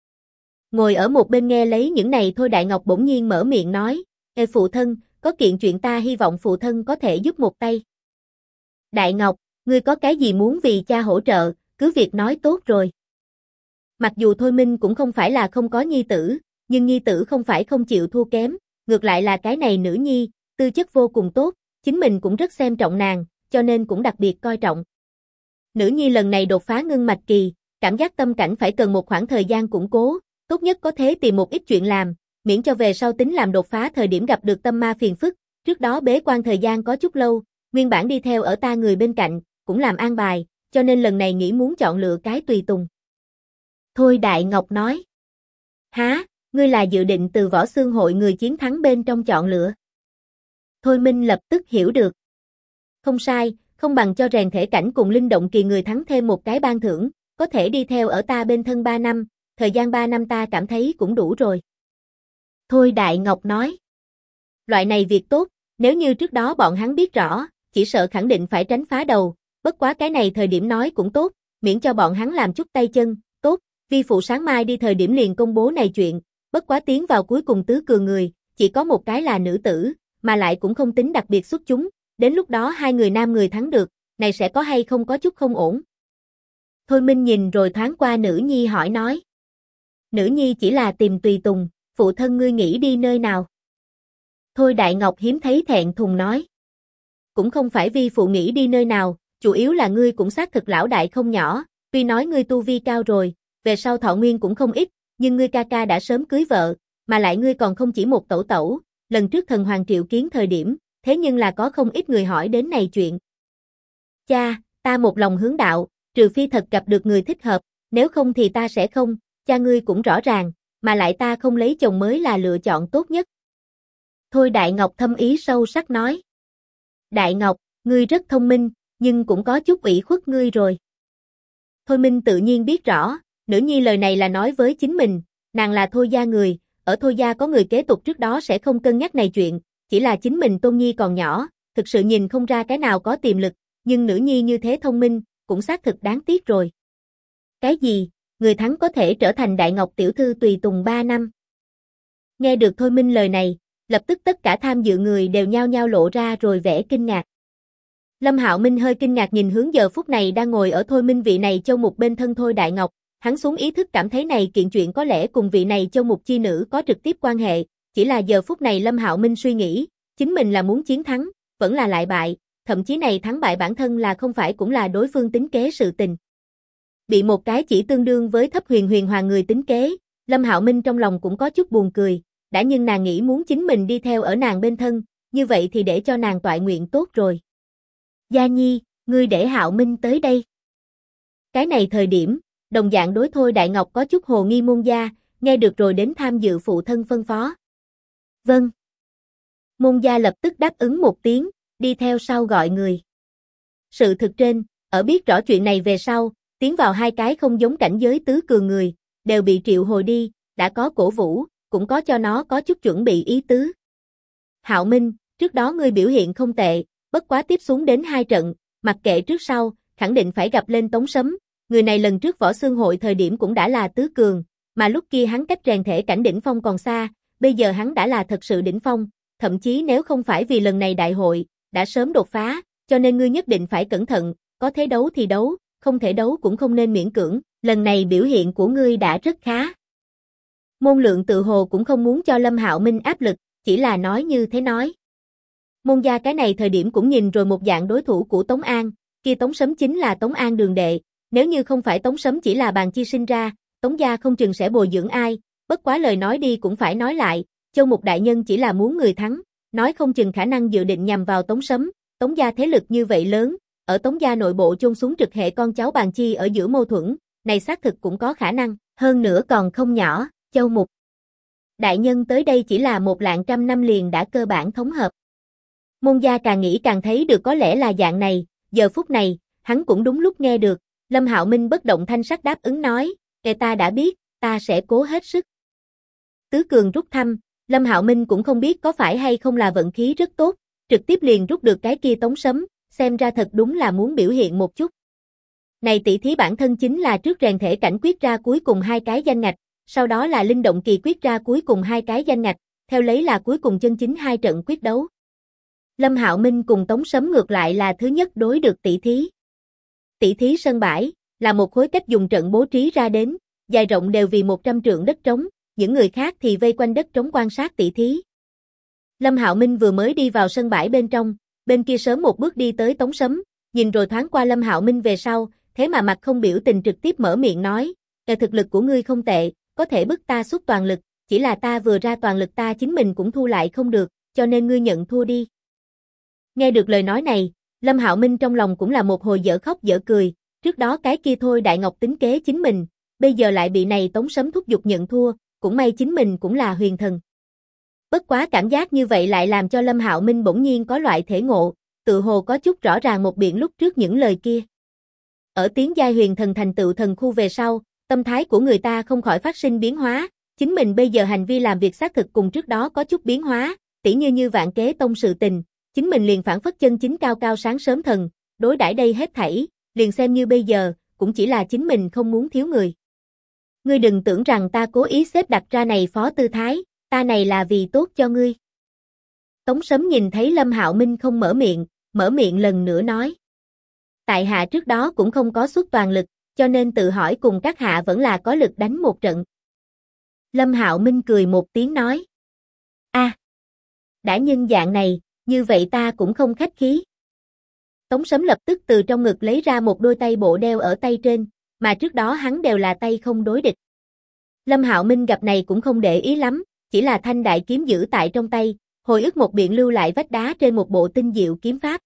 Ngồi ở một bên nghe lấy những này Thôi Đại Ngọc bỗng nhiên mở miệng nói, phụ thân, có kiện chuyện ta hy vọng phụ thân có thể giúp một tay. Đại Ngọc, ngươi có cái gì muốn vì cha hỗ trợ, cứ việc nói tốt rồi. Mặc dù Thôi Minh cũng không phải là không có nhi tử, nhưng nhi tử không phải không chịu thua kém, ngược lại là cái này nữ nhi, tư chất vô cùng tốt, chính mình cũng rất xem trọng nàng, cho nên cũng đặc biệt coi trọng. Nữ nhi lần này đột phá ngưng mạch kỳ, cảm giác tâm cảnh phải cần một khoảng thời gian củng cố, tốt nhất có thể tìm một ít chuyện làm, miễn cho về sau tính làm đột phá thời điểm gặp được tâm ma phiền phức, trước đó bế quan thời gian có chút lâu, nguyên bản đi theo ở ta người bên cạnh, cũng làm an bài, cho nên lần này nghĩ muốn chọn lựa cái tùy tùng. Thôi Đại Ngọc nói. Há, ngươi là dự định từ võ xương hội người chiến thắng bên trong chọn lựa. Thôi Minh lập tức hiểu được. Không sai, không bằng cho rèn thể cảnh cùng linh động kỳ người thắng thêm một cái ban thưởng, có thể đi theo ở ta bên thân 3 năm, thời gian 3 năm ta cảm thấy cũng đủ rồi. Thôi Đại Ngọc nói. Loại này việc tốt, nếu như trước đó bọn hắn biết rõ, chỉ sợ khẳng định phải tránh phá đầu, bất quá cái này thời điểm nói cũng tốt, miễn cho bọn hắn làm chút tay chân, tốt, vi phụ sáng mai đi thời điểm liền công bố này chuyện, bất quá tiến vào cuối cùng tứ cường người, chỉ có một cái là nữ tử, mà lại cũng không tính đặc biệt xuất chúng, đến lúc đó hai người nam người thắng được, này sẽ có hay không có chút không ổn. Thôi Minh nhìn rồi thoáng qua nữ nhi hỏi nói. Nữ nhi chỉ là tìm tùy tùng, phụ thân ngươi nghĩ đi nơi nào? Thôi Đại Ngọc hiếm thấy thẹn thùng nói. Cũng không phải vi phụ nghĩ đi nơi nào, chủ yếu là ngươi cũng xác thực lão đại không nhỏ, tuy nói ngươi tu vi cao rồi, về sau thọ nguyên cũng không ít, nhưng ngươi ca ca đã sớm cưới vợ, mà lại ngươi còn không chỉ một tẩu tẩu, lần trước thần hoàng triệu kiến thời điểm, thế nhưng là có không ít người hỏi đến này chuyện. Cha, ta một lòng hướng đạo, trừ phi thật gặp được người thích hợp, nếu không thì ta sẽ không, cha ngươi cũng rõ ràng, mà lại ta không lấy chồng mới là lựa chọn tốt nhất. Thôi Đại Ngọc thâm ý sâu sắc nói. Đại Ngọc, ngươi rất thông minh, nhưng cũng có chút ủy khuất ngươi rồi. Thôi Minh tự nhiên biết rõ, nữ nhi lời này là nói với chính mình, nàng là Thôi gia người, ở Thôi gia có người kế tục trước đó sẽ không cân nhắc này chuyện, chỉ là chính mình Tôn Nhi còn nhỏ, thực sự nhìn không ra cái nào có tiềm lực, nhưng nữ nhi như thế thông minh, cũng xác thực đáng tiếc rồi. Cái gì? Người thắng có thể trở thành Đại Ngọc tiểu thư tùy tùng 3 năm. Nghe được Thôi Minh lời này, lập tức tất cả tham dự người đều nhao nhao lộ ra rồi vẻ kinh ngạc. Lâm Hạo Minh hơi kinh ngạc nhìn hướng giờ phút này đang ngồi ở Thôi Minh vị này châu mục bên thân Thôi Đại Ngọc, hắn xuống ý thức cảm thấy này kiện chuyện có lẽ cùng vị này châu mục chi nữ có trực tiếp quan hệ, chỉ là giờ phút này Lâm Hạo Minh suy nghĩ, chính mình là muốn chiến thắng, vẫn là lại bại, thậm chí này thắng bại bản thân là không phải cũng là đối phương tính kế sự tình. Bị một cái chỉ tương đương với thấp huyền huyền hoàng người tính kế, Lâm Hạo Minh trong lòng cũng có chút buồn cười, đã nhưng nàng nghĩ muốn chính mình đi theo ở nàng bên thân, như vậy thì để cho nàng toại nguyện tốt rồi. Gia Nhi, ngươi để Hạo Minh tới đây. Cái này thời điểm, đồng dạng đối Thôi Đại Ngọc có chút hồ nghi môn gia, nghe được rồi đến tham dự phụ thân phân phó. Vâng. Môn gia lập tức đáp ứng một tiếng, đi theo sau gọi người. Sự thực trên, ở biết rõ chuyện này về sau, tiến vào hai cái không giống cảnh giới tứ cường người, đều bị triệu hồi đi, đã có cổ vũ, cũng có cho nó có chút chuẩn bị ý tứ. Hạo Minh, trước đó ngươi biểu hiện không tệ, bất quá tiếp xuống đến 2 trận, mặc kệ trước sau, khẳng định phải gặp lên Tống Sấm, người này lần trước võ xương hội thời điểm cũng đã là tứ cường, mà lúc kia hắn cách rèn thể cảnh đỉnh phong còn xa, bây giờ hắn đã là thật sự đỉnh phong, thậm chí nếu không phải vì lần này đại hội, đã sớm đột phá, cho nên ngươi nhất định phải cẩn thận, có thể đấu thì đấu, không thể đấu cũng không nên miễn cưỡng, lần này biểu hiện của ngươi đã rất khá. Môn Lượng tự hồ cũng không muốn cho Lâm Hạo Minh áp lực, chỉ là nói như thế nói. Môn gia cái này thời điểm cũng nhìn rồi một dạng đối thủ của Tống An, kia Tống Sấm chính là Tống An đường đệ, nếu như không phải Tống Sấm chỉ là bàn chi sinh ra, Tống gia không chừng sẽ bồi dưỡng ai, bất quá lời nói đi cũng phải nói lại, Châu Mục đại nhân chỉ là muốn người thắng, nói không chừng khả năng dự định nhằm vào Tống Sấm, Tống gia thế lực như vậy lớn, ở Tống gia nội bộ chôn xuống trực hệ con cháu bàn chi ở giữa mâu thuẫn, này xác thực cũng có khả năng, hơn nữa còn không nhỏ, Châu Mục đại nhân tới đây chỉ là 100 năm liền đã cơ bản thống hợp. Môn gia càng nghĩ càng thấy được có lẽ là dạng này, giờ phút này, hắn cũng đúng lúc nghe được, Lâm Hạo Minh bất động thanh sắc đáp ứng nói, ta đã biết, ta sẽ cố hết sức. Tứ cường rút thăm, Lâm Hạo Minh cũng không biết có phải hay không là vận khí rất tốt, trực tiếp liền rút được cái kia Tống Sấm, xem ra thật đúng là muốn biểu hiện một chút. Này tỷ thí bản thân chính là trước rèn thể cảnh quyết ra cuối cùng 2 cái danh ngạch, sau đó là linh động kỳ quyết ra cuối cùng 2 cái danh ngạch, theo lấy là cuối cùng chân chính 2 trận quyết đấu. Lâm Hạo Minh cùng Tống Sấm ngược lại là thứ nhất đối được tỷ thí. Tỷ thí sân bãi là một khối cách dùng trận bố trí ra đến, dài rộng đều vì 100 trượng đất trống, những người khác thì vây quanh đất trống quan sát tỷ thí. Lâm Hạo Minh vừa mới đi vào sân bãi bên trong, bên kia sớm một bước đi tới Tống Sấm, nhìn rồi thoáng qua Lâm Hạo Minh về sau, thế mà mặt không biểu tình trực tiếp mở miệng nói, thực lực của ngươi không tệ, có thể bức ta xuất toàn lực, chỉ là ta vừa ra toàn lực ta chính mình cũng thu lại không được, cho nên ngươi nhận thua đi. Nghe được lời nói này, Lâm Hạo Minh trong lòng cũng là một hồi dở khóc dở cười, trước đó cái kia thôi Đại Ngọc tính kế chính mình, bây giờ lại bị này Tống Sấm thúc giục nhận thua, cũng may chính mình cũng là huyền thần. Bất quá cảm giác như vậy lại làm cho Lâm Hạo Minh bỗng nhiên có loại thể ngộ, tự hồ có chút rõ ràng một biển lúc trước những lời kia. Ở tiến giai huyền thần thành tựu thần khu về sau, tâm thái của người ta không khỏi phát sinh biến hóa, chính mình bây giờ hành vi làm việc xác thực cùng trước đó có chút biến hóa, tỉ như Vạn Kế Tông sự tình, chính mình liền phản phất chân chính cao cao sáng sớm thần, đối đãi đây hết thảy, liền xem như bây giờ, cũng chỉ là chính mình không muốn thiếu người. Ngươi đừng tưởng rằng ta cố ý xếp đặt ra này phó tư thái, ta này là vì tốt cho ngươi. Tống Sấm nhìn thấy Lâm Hạo Minh không mở miệng lần nữa nói. Tại hạ trước đó cũng không có xuất toàn lực, cho nên tự hỏi cùng các hạ vẫn là có lực đánh một trận. Lâm Hạo Minh cười một tiếng nói. Đã nhân dạng này, như vậy ta cũng không khách khí. Tống Sấm lập tức từ trong ngực lấy ra một đôi tay bộ đeo ở tay trên, mà trước đó hắn đều là tay không đối địch. Lâm Hạo Minh gặp này cũng không để ý lắm, chỉ là thanh đại kiếm giữ tại trong tay, hồi ức một biện lưu lại vách đá trên một bộ tinh diệu kiếm pháp.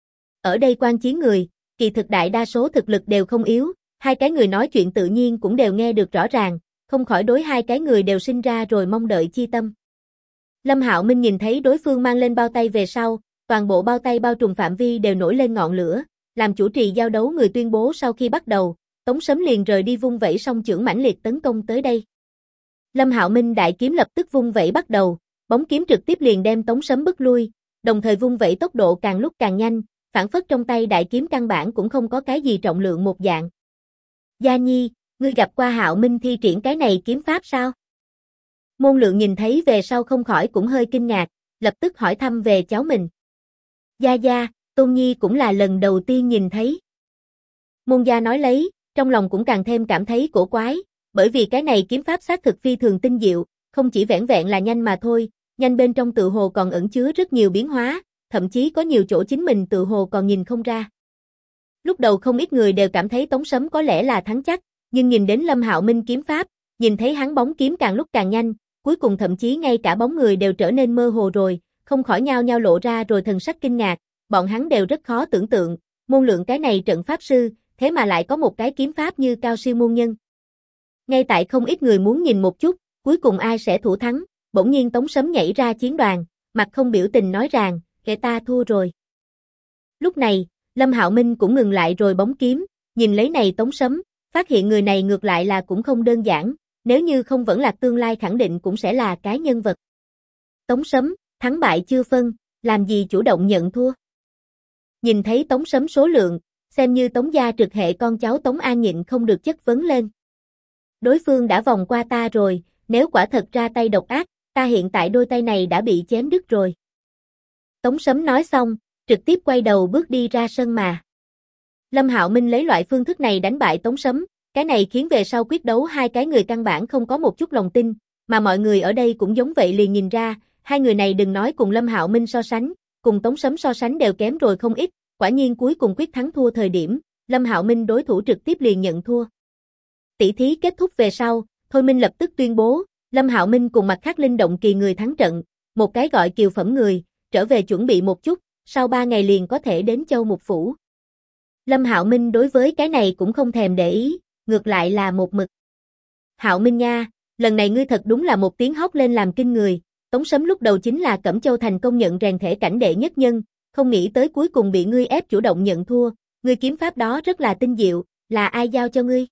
Ở đây quan chiến người, kỳ thực đại đa số thực lực đều không yếu, hai cái người nói chuyện tự nhiên cũng đều nghe được rõ ràng, không khỏi đối hai cái người đều sinh ra rồi mong đợi chi tâm. Lâm Hạo Minh nhìn thấy đối phương mang lên bao tay về sau, toàn bộ bao tay bao trùm phạm vi đều nổi lên ngọn lửa, làm chủ trì giao đấu người tuyên bố sau khi bắt đầu, Tống Sấm liền rời đi vung vẩy song chưởng mãnh liệt tấn công tới đây. Lâm Hạo Minh đại kiếm lập tức vung vẩy bắt đầu, bóng kiếm trực tiếp liền đem Tống Sấm bức lui, đồng thời vung vẩy tốc độ càng lúc càng nhanh, phản phất trong tay đại kiếm căn bản cũng không có cái gì trọng lượng một dạng. Gia Nhi, ngươi gặp qua Hạo Minh thi triển cái này kiếm pháp sao? Môn Lượng nhìn thấy về sau không khỏi cũng hơi kinh ngạc, lập tức hỏi thăm về cháu mình. Gia Gia, Tôn Nhi cũng là lần đầu tiên nhìn thấy. Môn Gia nói lấy, trong lòng cũng càng thêm cảm thấy cổ quái, bởi vì cái này kiếm pháp xác thực phi thường tinh diệu, không chỉ vẻn vẹn là nhanh mà thôi, nhanh bên trong tự hồ còn ẩn chứa rất nhiều biến hóa, thậm chí có nhiều chỗ chính mình tự hồ còn nhìn không ra. Lúc đầu không ít người đều cảm thấy Tống Sấm có lẽ là thắng chắc, nhưng nhìn đến Lâm Hạo Minh kiếm pháp, nhìn thấy hắn bóng kiếm càng lúc càng nhanh, cuối cùng thậm chí ngay cả bóng người đều trở nên mơ hồ rồi, không khỏi nhao nhao lộ ra rồi thần sắc kinh ngạc, bọn hắn đều rất khó tưởng tượng, Môn Lượng cái này trận pháp sư, thế mà lại có một cái kiếm pháp như cao siêu môn nhân. Ngay tại không ít người muốn nhìn một chút, cuối cùng ai sẽ thủ thắng, bỗng nhiên Tống Sấm nhảy ra chiến đoàn, mặt không biểu tình nói rằng, kẻ ta thua rồi. Lúc này, Lâm Hạo Minh cũng ngừng lại rồi bóng kiếm, nhìn lấy này Tống Sấm, phát hiện người này ngược lại là cũng không đơn giản, nếu như không vẫn là tương lai khẳng định cũng sẽ là cái nhân vật. Tống Sấm, thắng bại chưa phân, làm gì chủ động nhận thua. Nhìn thấy Tống Sấm số lượng, xem như Tống gia trực hệ con cháu Tống An nhịn không được chất vấn lên. Đối phương đã vòng qua ta rồi, nếu quả thật ra tay độc ác, ta hiện tại đôi tay này đã bị chém đứt rồi. Tống Sấm nói xong, trực tiếp quay đầu bước đi ra sân mà. Lâm Hạo Minh lấy loại phương thức này đánh bại Tống Sấm, cái này khiến về sau quyết đấu hai cái người căn bản không có một chút lòng tin, mà mọi người ở đây cũng giống vậy liền nhìn ra, hai người này đừng nói cùng Lâm Hạo Minh so sánh, cùng Tống Sấm so sánh đều kém rồi không ít, quả nhiên cuối cùng quyết thắng thua thời điểm, Lâm Hạo Minh đối thủ trực tiếp liền nhận thua. Tỷ thí kết thúc về sau, Thôi Minh lập tức tuyên bố, Lâm Hạo Minh cùng mặt khác linh động kỳ người thắng trận, một cái gọi kiều phẩm người, trở về chuẩn bị một chút, sau 3 ngày liền có thể đến Châu Mục Phủ. Lâm Hạo Minh đối với cái này cũng không thèm để ý, ngược lại là một mực. Hạo Minh nha, lần này ngươi thật đúng là một tiếng hót lên làm kinh người, Tống Sấm lúc đầu chính là Cẩm Châu thành công nhận rèn thể cảnh đệ nhất nhân, không nghĩ tới cuối cùng bị ngươi ép chủ động nhận thua, ngươi kiếm pháp đó rất là tinh diệu, là ai giao cho ngươi?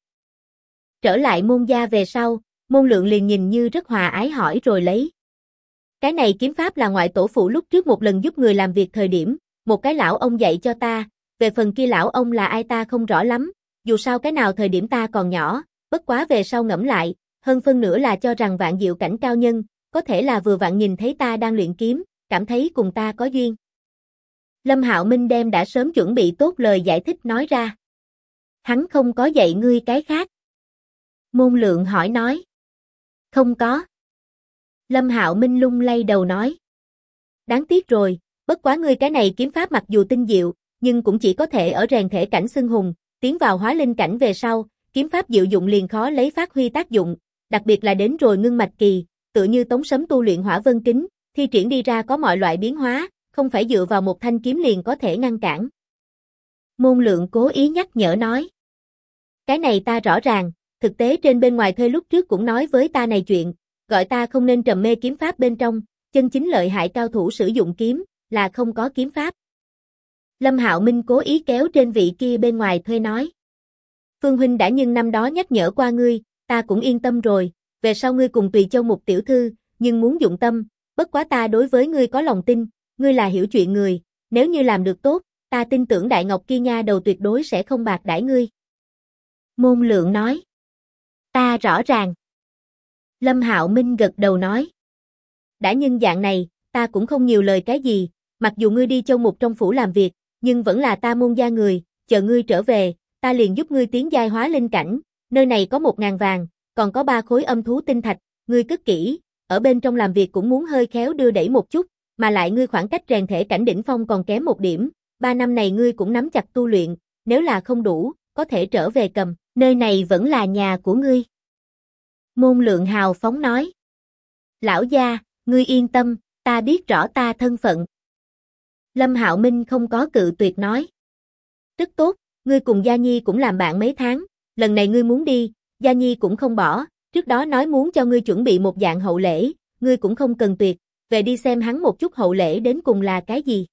Trở lại Môn gia về sau, Môn Lượng liền nhìn như rất hòa ái hỏi rồi lấy. Cái này kiếm pháp là ngoại tổ phụ lúc trước một lần giúp người làm việc thời điểm, một cái lão ông dạy cho ta, về phần kia lão ông là ai ta không rõ lắm, dù sao cái nào thời điểm ta còn nhỏ, bất quá về sau ngẫm lại, hơn phân nửa là cho rằng vạn diệu cảnh cao nhân, có thể là vừa vặn nhìn thấy ta đang luyện kiếm, cảm thấy cùng ta có duyên. Lâm Hạo Minh đem đã sớm chuẩn bị tốt lời giải thích nói ra. Hắn không có dạy ngươi cái khác. Môn Lượng hỏi nói. Không có. Lâm Hạo Minh lung lay đầu nói. Đáng tiếc rồi, bất quá ngươi cái này kiếm pháp mặc dù tinh diệu, nhưng cũng chỉ có thể ở rèn thể cảnh xưng hùng, tiến vào hóa linh cảnh về sau, kiếm pháp diệu dụng liền khó lấy phát huy tác dụng, đặc biệt là đến rồi ngưng mạch kỳ, tựa như tống sấm tu luyện hỏa vân kính, thi triển đi ra có mọi loại biến hóa, không phải dựa vào một thanh kiếm liền có thể ngăn cản. Môn Lượng cố ý nhắc nhở nói. Cái này ta rõ ràng, thực tế trên bên ngoài thuê lúc trước cũng nói với ta này chuyện, gọi ta không nên trầm mê kiếm pháp bên trong, chân chính lợi hại cao thủ sử dụng kiếm, là không có kiếm pháp. Lâm Hạo Minh cố ý kéo trên vị kia bên ngoài thuê nói. Phương huynh đã nhưng năm đó nhắc nhở qua ngươi, ta cũng yên tâm rồi, về sau ngươi cùng Tùy Châu Mục tiểu thư, nhưng muốn dụng tâm, bất quá ta đối với ngươi có lòng tin, ngươi là hiểu chuyện người, nếu như làm được tốt, ta tin tưởng Đại Ngọc kia nha đầu tuyệt đối sẽ không bạc đãi ngươi. Môn Lượng nói. Ta rõ ràng. Lâm Hạo Minh gật đầu nói. Đã nhưng dạng này, ta cũng không nhiều lời cái gì, mặc dù ngươi đi Châu Mục trong phủ làm việc, nhưng vẫn là ta môn gia người, chờ ngươi trở về, ta liền giúp ngươi tiến giai hóa linh cảnh, nơi này có 1.000 vàng, còn có 3 khối âm thú tinh thạch, ngươi cất kỹ, ở bên trong làm việc cũng muốn hơi khéo đưa đẩy một chút, mà lại ngươi khoảng cách rèn thể cảnh đỉnh phong còn kém một điểm, 3 năm này ngươi cũng nắm chặt tu luyện, nếu là không đủ, có thể trở về cầm, nơi này vẫn là nhà của ngươi. Môn Lượng hào phóng nói. Lão gia, ngươi yên tâm, ta biết rõ ta thân phận. Lâm Hạo Minh không có cự tuyệt nói. Rất tốt, ngươi cùng Gia Nhi cũng làm bạn mấy tháng, lần này ngươi muốn đi, Gia Nhi cũng không bỏ, trước đó nói muốn cho ngươi chuẩn bị một dạng hậu lễ, ngươi cũng không cần tuyệt, về đi xem hắn một chút hậu lễ đến cùng là cái gì.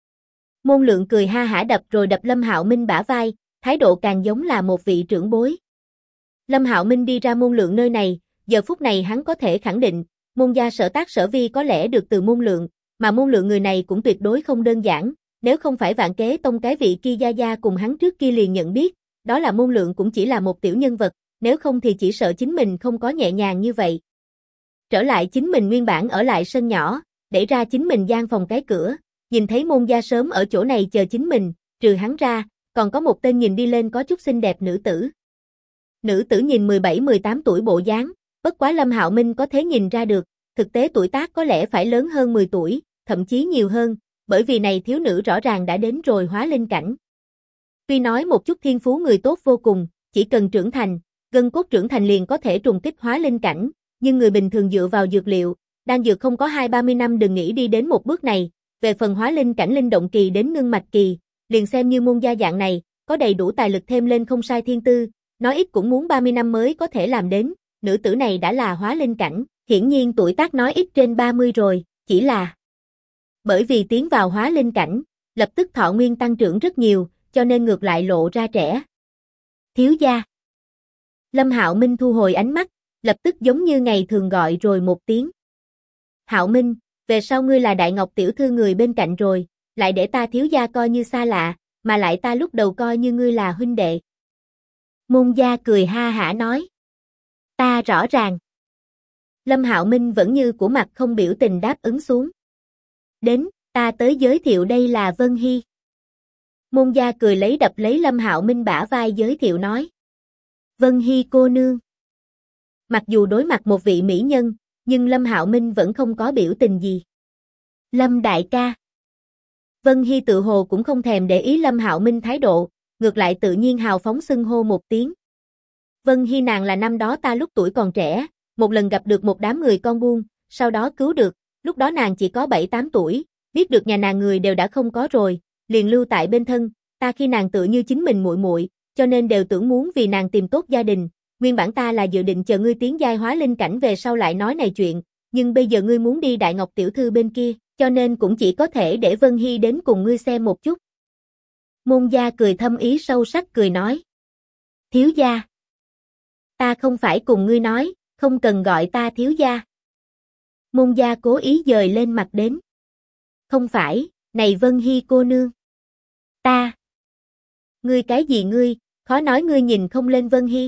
Môn Lượng cười ha hả đập rồi đập Lâm Hạo Minh bả vai, thái độ càng giống là một vị trưởng bối. Lâm Hạo Minh đi ra Môn Lượng nơi này, giờ phút này hắn có thể khẳng định, môn gia Sở Tác Sở Vi có lẽ được từ Môn Lượng, mà Môn Lượng người này cũng tuyệt đối không đơn giản, nếu không phải Vạn Kế Tông cái vị kia gia gia cùng hắn trước kia liền nhận biết, đó là Môn Lượng cũng chỉ là một tiểu nhân vật, nếu không thì chỉ sợ chính mình không có nhẹ nhàng như vậy. Trở lại chính mình nguyên bản ở lại sân nhỏ, đẩy ra chính mình gian phòng cái cửa, nhìn thấy môn gia sớm ở chỗ này chờ chính mình, trừ hắn ra, còn có một tên nhìn đi lên có chút xinh đẹp nữ tử. Nữ tử nhìn 17-18 tuổi bộ dáng, bất quá Lâm Hạo Minh có thể nhìn ra được, thực tế tuổi tác có lẽ phải lớn hơn 10 tuổi, thậm chí nhiều hơn, bởi vì này thiếu nữ rõ ràng đã đến rồi hóa linh cảnh. Tuy nói một chút thiên phú người tốt vô cùng, chỉ cần trưởng thành, gân cốt trưởng thành liền có thể trùng kích hóa linh cảnh, nhưng người bình thường dựa vào dược liệu, đan dược không có 2-30 năm đừng nghĩ đi đến một bước này, về phần hóa linh cảnh linh động kỳ đến ngưng mạch kỳ, liền xem như môn gia dạng này, có đầy đủ tài lực thêm lên không sai thiên tư, nói ít cũng muốn 30 năm mới có thể làm đến, nữ tử này đã là hóa linh cảnh, hiển nhiên tuổi tác nói ít trên 30 rồi, chỉ là bởi vì tiến vào hóa linh cảnh, lập tức thọ nguyên tăng trưởng rất nhiều, cho nên ngược lại lộ ra trẻ. Thiếu gia. Lâm Hạo Minh thu hồi ánh mắt, lập tức giống như ngày thường gọi rồi một tiếng. Hạo Minh, về sau ngươi là Đại Ngọc tiểu thư người bên cạnh rồi, lại để ta thiếu gia coi như xa lạ, mà lại ta lúc đầu coi như ngươi là huynh đệ. Môn gia cười ha hả nói. Ta rõ ràng. Lâm Hạo Minh vẫn như của mặt không biểu tình đáp ứng xuống. Đến, ta tới giới thiệu đây là Vân Hy. Môn gia cười lấy đập lấy Lâm Hạo Minh bả vai giới thiệu nói. Vân Hy cô nương. Mặc dù đối mặt một vị mỹ nhân, nhưng Lâm Hạo Minh vẫn không có biểu tình gì. Lâm đại ca. Vân Hy tự hồ cũng không thèm để ý Lâm Hạo Minh thái độ, ngược lại tự nhiên hào phóng xưng hô một tiếng. Vân Hy nàng là năm đó ta lúc tuổi còn trẻ, một lần gặp được một đám người con buôn, sau đó cứu được, lúc đó nàng chỉ có 7-8 tuổi, biết được nhà nàng người đều đã không có rồi, liền lưu tại bên thân, ta khi nàng tự như chính mình muội muội, cho nên đều tưởng muốn vì nàng tìm tốt gia đình, nguyên bản ta là dự định chờ ngươi tiến giai hóa linh cảnh về sau lại nói này chuyện, nhưng bây giờ ngươi muốn đi Đại Ngọc tiểu thư bên kia, cho nên cũng chỉ có thể để Vân Hy đến cùng ngươi xem một chút. Môn gia cười thâm ý sâu sắc cười nói. Thiếu gia. Ta không phải cùng ngươi nói, không cần gọi ta thiếu gia. Môn gia cố ý dời lên mặt đến. Không phải, này Vân Hy cô nương. Ta. Ngươi cái gì ngươi, khó nói ngươi nhìn không lên Vân Hy.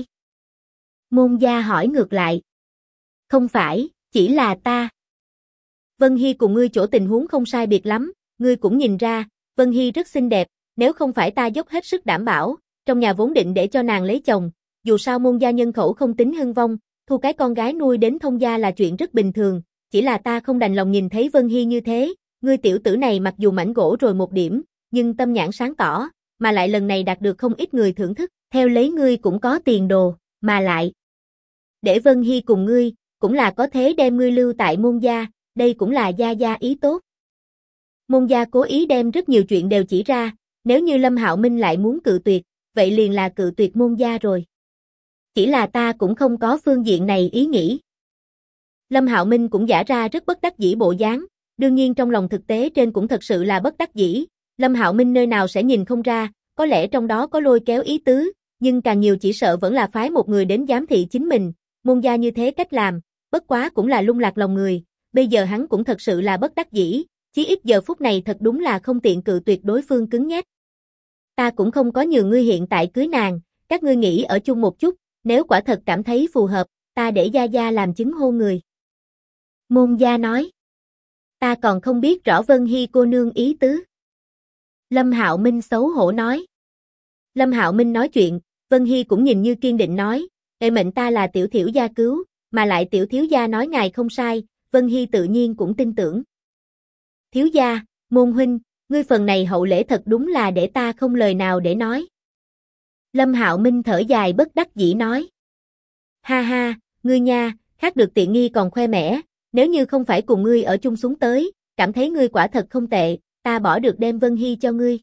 Môn gia hỏi ngược lại. Không phải, chỉ là ta. Vân Hy cùng ngươi chỗ tình huống không sai biệt lắm, ngươi cũng nhìn ra, Vân Hy rất xinh đẹp, nếu không phải ta dốc hết sức đảm bảo, trong nhà vốn định để cho nàng lấy chồng, dù sao môn gia nhân khẩu không tính hưng vong, thu cái con gái nuôi đến thông gia là chuyện rất bình thường, chỉ là ta không đành lòng nhìn thấy Vân Hy như thế, ngươi tiểu tử này mặc dù mảnh gỗ rồi một điểm, nhưng tâm nhãn sáng tỏ, mà lại lần này đạt được không ít người thưởng thức, theo lấy ngươi cũng có tiền đồ, mà lại. Để Vân Hy cùng ngươi, cũng là có thế đem ngươi lưu tại môn gia, đây cũng là gia gia ý tốt. Môn gia cố ý đem rất nhiều chuyện đều chỉ ra, nếu như Lâm Hạo Minh lại muốn cự tuyệt, vậy liền là cự tuyệt môn gia rồi. Chỉ là ta cũng không có phương diện này ý nghĩ. Lâm Hạo Minh cũng giả ra rất bất đắc dĩ bộ dáng, đương nhiên trong lòng thực tế trên cũng thật sự là bất đắc dĩ, Lâm Hạo Minh nơi nào sẽ nhìn không ra, có lẽ trong đó có lôi kéo ý tứ, nhưng càng nhiều chỉ sợ vẫn là phái một người đến giám thị chính mình, môn gia như thế cách làm, bất quá cũng là lung lạc lòng người, bây giờ hắn cũng thật sự là bất đắc dĩ, chí ít giờ phút này thật đúng là không tiện cự tuyệt đối phương cứng nhắc. Ta cũng không có nhường ngươi hiện tại cưới nàng, các ngươi nghĩ ở chung một chút, nếu quả thật cảm thấy phù hợp, ta để gia gia làm chứng hôn người. Môn gia nói. Ta còn không biết rõ Vân Hy cô nương ý tứ. Lâm Hạo Minh xấu hổ nói. Lâm Hạo Minh nói chuyện, Vân Hy cũng nhìn như kiên định nói, "Ê mệnh ta là tiểu thiếu gia cứu, mà lại tiểu thiếu gia nói ngài không sai." Vân Hy tự nhiên cũng tin tưởng. Thiếu gia, môn huynh, ngươi phần này hậu lễ thật đúng là để ta không lời nào để nói. Lâm Hạo Minh thở dài bất đắc dĩ nói. Ha ha, ngươi nha, khác được tiện nghi còn khoe mẽ, nếu như không phải cùng ngươi ở chung xuống tới, cảm thấy ngươi quả thật không tệ, ta bỏ được đem Vân Hy cho ngươi.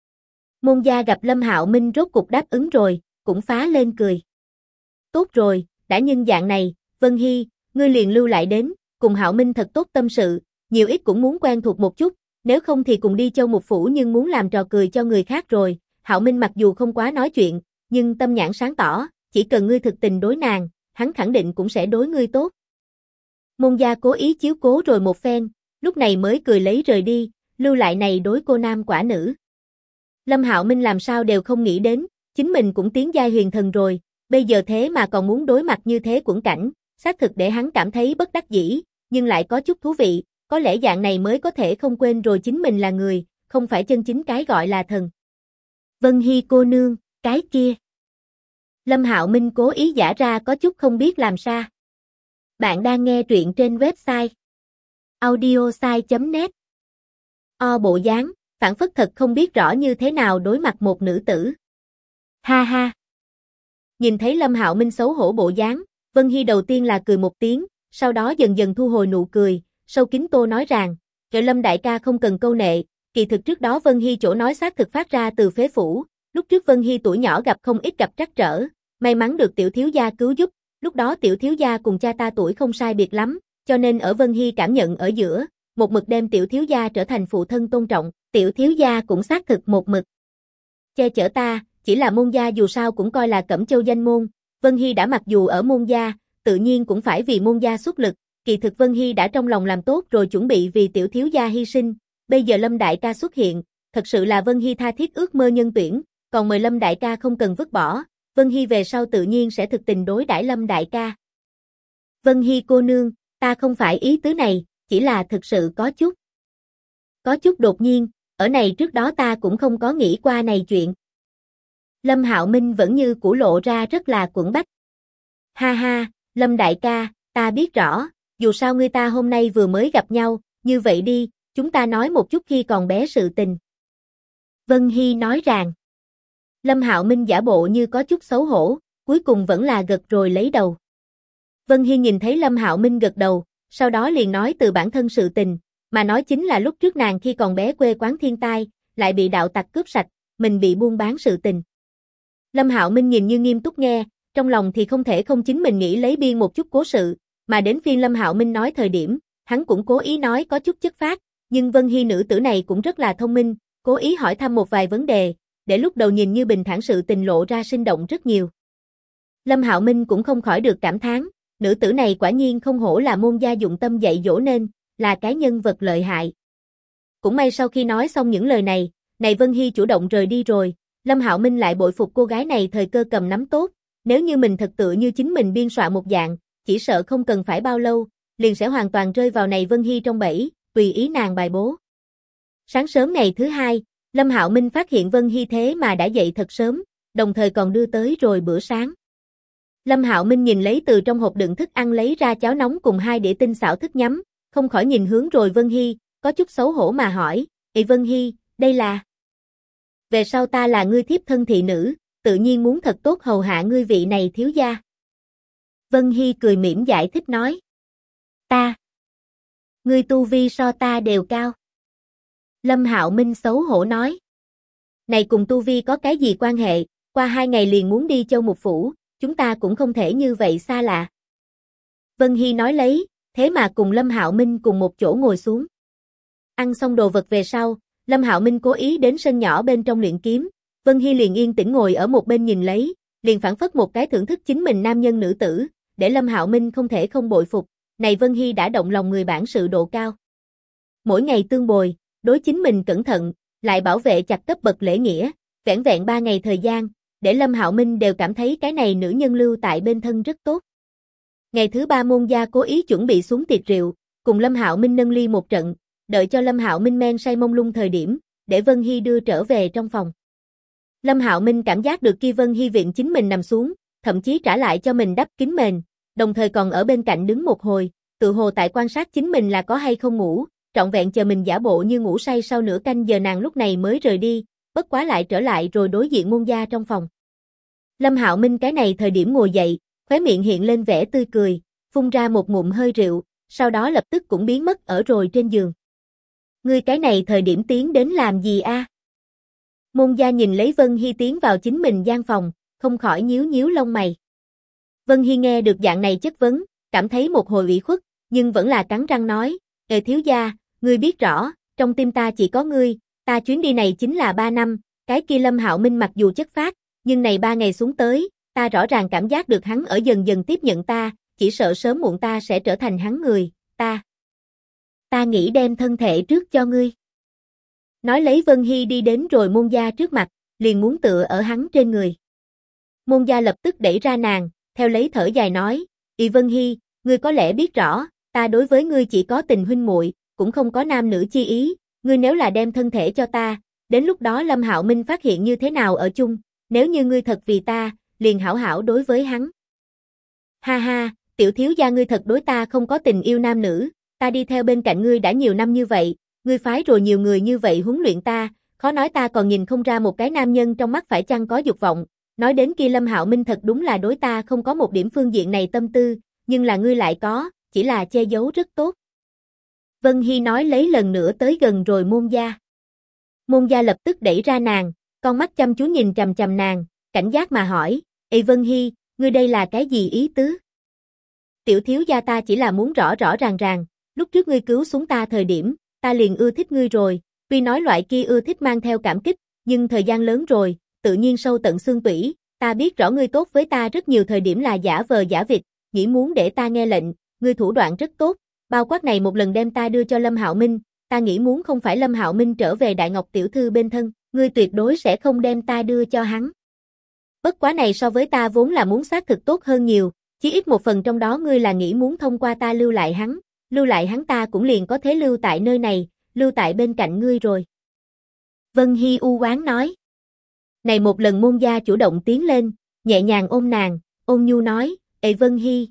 Môn gia gặp Lâm Hạo Minh rốt cục đáp ứng rồi, cũng phá lên cười. Tốt rồi, đã nhân dạng này, Vân Hy, ngươi liền lưu lại đến, cùng Hạo Minh thật tốt tâm sự, nhiều ít cũng muốn quen thuộc một chút, nếu không thì cùng đi Châu Mục Phủ nhưng muốn làm trò cười cho người khác rồi. Hạo Minh mặc dù không quá nói chuyện, nhưng tâm nhãn sáng tỏ, chỉ cần ngươi thực tình đối nàng, hắn khẳng định cũng sẽ đối ngươi tốt. Môn gia cố ý chiếu cố rồi một phen, lúc này mới cười lấy rời đi, lưu lại này đối cô nam quả nữ. Lâm Hạo Minh làm sao đều không nghĩ đến, chính mình cũng tiến giai huyền thần rồi, bây giờ thế mà còn muốn đối mặt như thế quẫn cảnh, xác thực để hắn cảm thấy bất đắc dĩ, nhưng lại có chút thú vị, có lẽ dạng này mới có thể không quên rồi chính mình là người, không phải chân chính cái gọi là thần. Vân Hy cô nương, cái kia. Lâm Hạo Minh cố ý giả ra có chút không biết làm sao. Bạn đang nghe truyện trên website audiosai.net. Bộ dáng, phản phất thật không biết rõ như thế nào đối mặt một nữ tử. Ha ha. Nhìn thấy Lâm Hạo Minh xấu hổ bộ dáng, Vân Hy đầu tiên là cười một tiếng, sau đó dần dần thu hồi nụ cười, sâu kín tô nói rằng, "Trời Lâm đại ca không cần câu nệ, kỳ thực trước đó Vân Hy chỗ nói xác thực phát ra từ phế phủ, lúc trước Vân Hy tuổi nhỏ gặp không ít gặp trắc trở, may mắn được tiểu thiếu gia cứu giúp, lúc đó tiểu thiếu gia cùng cha ta tuổi không sai biệt lắm, cho nên ở Vân Hy cảm nhận ở giữa, một mực đem tiểu thiếu gia trở thành phụ thân tôn trọng, tiểu thiếu gia cũng xác thực một mực che chở ta, chỉ là môn gia dù sao cũng coi là Cẩm Châu danh môn, Vân Hy đã mặc dù ở môn gia, tự nhiên cũng phải vì môn gia xuất lực, kỳ thực Vân Hy đã trong lòng làm tốt rồi chuẩn bị vì tiểu thiếu gia hy sinh, bây giờ Lâm đại ca xuất hiện, thật sự là Vân Hy tha thiết ước mơ nhân tuyển, còn mời Lâm đại ca không cần vứt bỏ, Vân Hy về sau tự nhiên sẽ thực tình đối đãi Lâm đại ca. Vân Hy cô nương, ta không phải ý tứ này, chỉ là thực sự có chút đột nhiên, ở này trước đó ta cũng không có nghĩ qua này chuyện. Lâm Hạo Minh vẫn như cũ lộ ra rất là quẫn bách. Ha ha, Lâm đại ca, ta biết rõ, dù sao ngươi ta hôm nay vừa mới gặp nhau, như vậy đi, chúng ta nói một chút khi còn bé sự tình. Vân Hy nói rằng. Lâm Hạo Minh giả bộ như có chút xấu hổ, cuối cùng vẫn là gật rồi lấy đầu. Vân Hy nhìn thấy Lâm Hạo Minh gật đầu, sau đó liền nói từ bản thân sự tình, mà nói chính là lúc trước nàng khi còn bé quê quán thiên tai, lại bị đạo tặc cướp sạch, mình bị buôn bán sự tình. Lâm Hạo Minh nhìn như nghiêm túc nghe, trong lòng thì không thể không chính mình nghĩ lấy biên một chút cố sự, mà đến phiên Lâm Hạo Minh nói thời điểm, hắn cũng cố ý nói có chút chất phác, nhưng Vân Hy nữ tử này cũng rất là thông minh, cố ý hỏi thăm một vài vấn đề, để lúc đầu nhìn như bình thản sự tình lộ ra sinh động rất nhiều. Lâm Hạo Minh cũng không khỏi được cảm thán, nữ tử này quả nhiên không hổ là môn gia dụng tâm dạy dỗ nên, là cái nhân vật lợi hại. Cũng may sau khi nói xong những lời này, Vân Hy chủ động rời đi rồi, Lâm Hạo Minh lại bội phục cô gái này thời cơ cầm nắm tốt, nếu như mình thật tự như chính mình biên soạn một dạng, chỉ sợ không cần phải bao lâu, liền sẽ hoàn toàn rơi vào Vân Hy trong bẫy, tùy ý nàng bài bố. Sáng sớm ngày thứ hai, Lâm Hạo Minh phát hiện Vân Hy thế mà đã dậy thật sớm, đồng thời còn đưa tới rồi bữa sáng. Lâm Hạo Minh nhìn lấy từ trong hộp đựng thức ăn lấy ra cháo nóng cùng 2 đĩa tinh xảo thức nhắm, không khỏi nhìn hướng rồi Vân Hy, có chút xấu hổ mà hỏi, Vân Hy, đây là... Về sau ta là ngươi thiếp thân thị nữ, tự nhiên muốn thật tốt hầu hạ ngươi vị này thiếu gia. Vân Hy cười mỉm giải thích nói. Ngươi tu vi so ta đều cao. Lâm Hạo Minh xấu hổ nói. Này cùng tu vi có cái gì quan hệ, qua 2 ngày liền muốn đi Châu Mục Phủ, chúng ta cũng không thể như vậy xa lạ. Vân Hy nói lấy, thế mà cùng Lâm Hạo Minh cùng một chỗ ngồi xuống. Ăn xong đồ vật về sau, Lâm Hạo Minh cố ý đến sân nhỏ bên trong luyện kiếm, Vân Hy liền yên tĩnh ngồi ở một bên nhìn lấy, liền phảng phất một cái thưởng thức chính mình nam nhân nữ tử, để Lâm Hạo Minh không thể không bội phục, này Vân Hy đã động lòng người bản sự độ cao. Mỗi ngày tương bồi, đối chính mình cẩn thận, lại bảo vệ chặt cấp bậc lễ nghĩa, vẻn vẹn 3 ngày thời gian, để Lâm Hạo Minh đều cảm thấy cái này nữ nhân lưu tại bên thân rất tốt. Ngày thứ 3 môn gia cố ý chuẩn bị xuống tiệc rượu, cùng Lâm Hạo Minh nâng ly một trận, đợi cho Lâm Hạo Minh men say mông lung thời điểm, để Vân Hy đưa trở về trong phòng. Lâm Hạo Minh cảm giác được khi Vân Hy viện chính mình nằm xuống, thậm chí trả lại cho mình đắp kín mền, đồng thời còn ở bên cạnh đứng một hồi, tự hồ tại quan sát chính mình là có hay không ngủ, trọn vẹn chờ mình giả bộ như ngủ say sau nửa canh giờ nàng lúc này mới rời đi, bất quá lại trở lại rồi đối diện môn gia trong phòng. Lâm Hạo Minh cái này thời điểm ngồi dậy, khóe miệng hiện lên vẻ tươi cười, phun ra một ngụm hơi rượu, sau đó lập tức cũng biến mất ở rồi trên giường. Ngươi cái này thời điểm tiến đến làm gì a? Môn gia nhìn lấy Vân Hy tiến vào chính mình gian phòng, không khỏi nhíu nhíu lông mày. Vân Hy nghe được dạng này chất vấn, cảm thấy một hồi ủy khuất, nhưng vẫn là cắn răng nói, thiếu gia, ngươi biết rõ, trong tim ta chỉ có ngươi, ta chuyến đi này chính là 3 năm, cái kia Lâm Hạo Minh mặc dù chất phác, nhưng này 3 ngày xuống tới, ta rõ ràng cảm giác được hắn ở dần dần tiếp nhận ta, chỉ sợ sớm muộn ta sẽ trở thành hắn người, ta nghĩ đem thân thể trước cho ngươi. Nói lấy Vân Hy đi đến rồi môn gia trước mặt, liền muốn tựa ở hắn trên người. Môn gia lập tức đẩy ra nàng, theo lấy thở dài nói, Vân Hy, ngươi có lẽ biết rõ, ta đối với ngươi chỉ có tình huynh muội, cũng không có nam nữ chi ý, ngươi nếu là đem thân thể cho ta, đến lúc đó Lâm Hạo Minh phát hiện như thế nào ở chung, nếu như ngươi thật vì ta, liền hảo hảo đối với hắn. Ha ha, tiểu thiếu gia ngươi thật đối ta không có tình yêu nam nữ, ta đi theo bên cạnh ngươi đã nhiều năm như vậy, ngươi phái rồi nhiều người như vậy huấn luyện ta, khó nói ta còn nhìn không ra một cái nam nhân trong mắt phải chăng có dục vọng, nói đến kia Lâm Hạo Minh thật đúng là đối ta không có một điểm phương diện này tâm tư, nhưng là ngươi lại có, chỉ là che giấu rất tốt. Vân Hy nói lấy lần nữa tới gần rồi môn gia. Môn gia lập tức đẩy ra nàng, con mắt chăm chú nhìn chằm chằm nàng, cảnh giác mà hỏi, Vân Hy, ngươi đây là cái gì ý tứ? Tiểu thiếu gia ta chỉ là muốn rõ rõ ràng, lúc trước ngươi cứu xuống ta thời điểm, ta liền ưa thích ngươi rồi, tuy nói loại kia ưa thích mang theo cảm kích, nhưng thời gian lớn rồi, tự nhiên sâu tận xương tủy, ta biết rõ ngươi tốt với ta rất nhiều thời điểm là giả vờ giả vịt, nghĩ muốn để ta nghe lệnh, ngươi thủ đoạn rất tốt, bao quát này một lần đem ta đưa cho Lâm Hạo Minh, ta nghĩ muốn không phải Lâm Hạo Minh trở về Đại Ngọc tiểu thư bên thân, ngươi tuyệt đối sẽ không đem ta đưa cho hắn. Bất quá này so với ta vốn là muốn xác thực tốt hơn nhiều, chỉ ít một phần trong đó ngươi là nghĩ muốn thông qua ta lưu lại hắn ta cũng liền có thể lưu tại nơi này, lưu tại bên cạnh ngươi rồi. Vân Hy u oán nói. Này một lần môn gia chủ động tiến lên, nhẹ nhàng ôm nàng, ôn nhu nói, Vân Hy,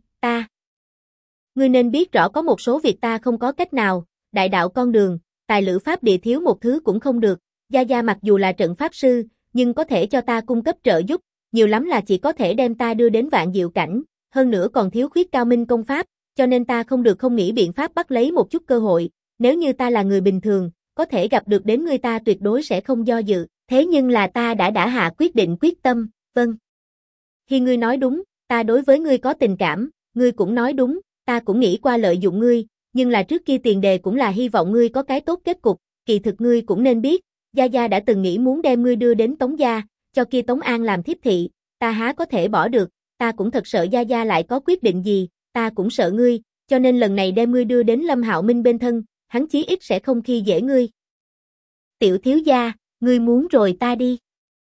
ngươi nên biết rõ có một số việc ta không có cách nào, đại đạo con đường, tài lữ pháp địa thiếu một thứ cũng không được, gia gia mặc dù là trận pháp sư, nhưng có thể cho ta cung cấp trợ giúp, nhiều lắm là chỉ có thể đem ta đưa đến vạn diệu cảnh, hơn nữa còn thiếu khuyết cao minh công pháp, cho nên ta không được không nghĩ biện pháp bắt lấy một chút cơ hội, nếu như ta là người bình thường, có thể gặp được đến ngươi ta tuyệt đối sẽ không do dự, thế nhưng là ta đã hạ quyết tâm, vâng. Khi ngươi nói đúng, ta đối với ngươi có tình cảm, ngươi cũng nói đúng, ta cũng nghĩ qua lợi dụng ngươi, nhưng là trước kia tiền đề cũng là hy vọng ngươi có cái tốt kết cục, kỳ thực ngươi cũng nên biết, gia gia đã từng nghĩ muốn đem ngươi đưa đến Tống gia, cho kia Tống An làm thiếp thị, ta há có thể bỏ được, ta cũng thật sợ gia gia lại có quyết định gì, ta cũng sợ ngươi, cho nên lần này đem ngươi đưa đến Lâm Hạo Minh bên thân, hắn chí ít sẽ không khi dễ ngươi. Tiểu thiếu gia, ngươi muốn rồi ta đi.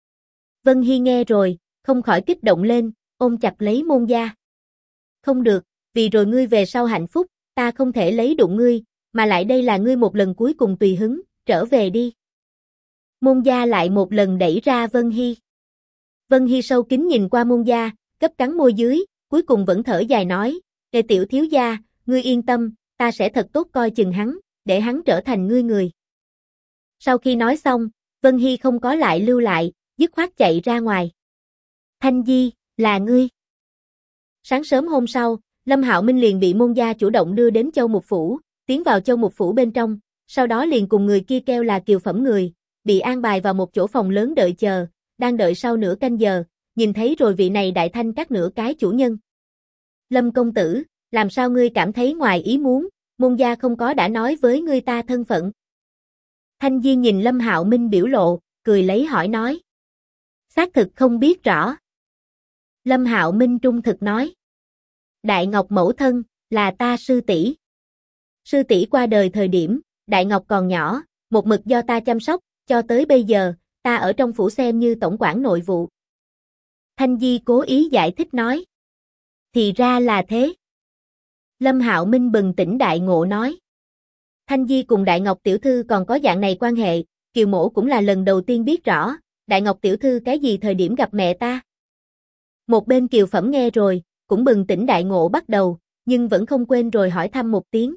Vân Hy nghe rồi, không khỏi kích động lên, ôm chặt lấy môn gia. Không được, vì rồi ngươi về sau hạnh phúc, ta không thể lấy đụng ngươi, mà lại đây là ngươi một lần cuối cùng tùy hứng, trở về đi. Môn gia lại một lần đẩy ra Vân Hy. Vân Hy sâu kín nhìn qua môn gia, gấp cắn môi dưới, cuối cùng vẫn thở dài nói, tiểu thiếu gia, ngươi yên tâm, ta sẽ thật tốt coi chừng hắn, để hắn trở thành ngươi người. Sau khi nói xong, Vân Hy không có lại lưu lại, dứt khoát chạy ra ngoài. Thanh Di, là ngươi. Sáng sớm hôm sau, Lâm Hạo Minh liền bị môn gia chủ động đưa đến Châu Mục Phủ, tiến vào Châu Mục Phủ bên trong, sau đó liền cùng người kia kêu là Kiều Phẩm người, bị an bài vào một chỗ phòng lớn đợi chờ, đang đợi sau nửa canh giờ, nhìn thấy rồi vị này đại thanh các nửa cái chủ nhân. Lâm công tử, làm sao ngươi cảm thấy ngoài ý muốn, môn gia không có đã nói với ngươi ta thân phận. Thanh Di nhìn Lâm Hạo Minh biểu lộ, cười lấy hỏi nói. Xác thực không biết rõ. Lâm Hạo Minh trung thực nói. Đại Ngọc mẫu thân, là ta sư tỷ. Sư tỷ qua đời thời điểm, Đại Ngọc còn nhỏ, một mực do ta chăm sóc, cho tới bây giờ, ta ở trong phủ xem như tổng quản nội vụ. Thanh Di cố ý giải thích nói. Thì ra là thế. Lâm Hạo Minh bừng tỉnh đại ngộ nói. Thanh Di cùng Đại Ngọc tiểu thư còn có dạng này quan hệ, Kiều mỗ cũng là lần đầu tiên biết rõ, Đại Ngọc tiểu thư cái gì thời điểm gặp mẹ ta. Một bên Kiều Phẩm nghe rồi, cũng bừng tỉnh đại ngộ bắt đầu, nhưng vẫn không quên rồi hỏi thăm một tiếng.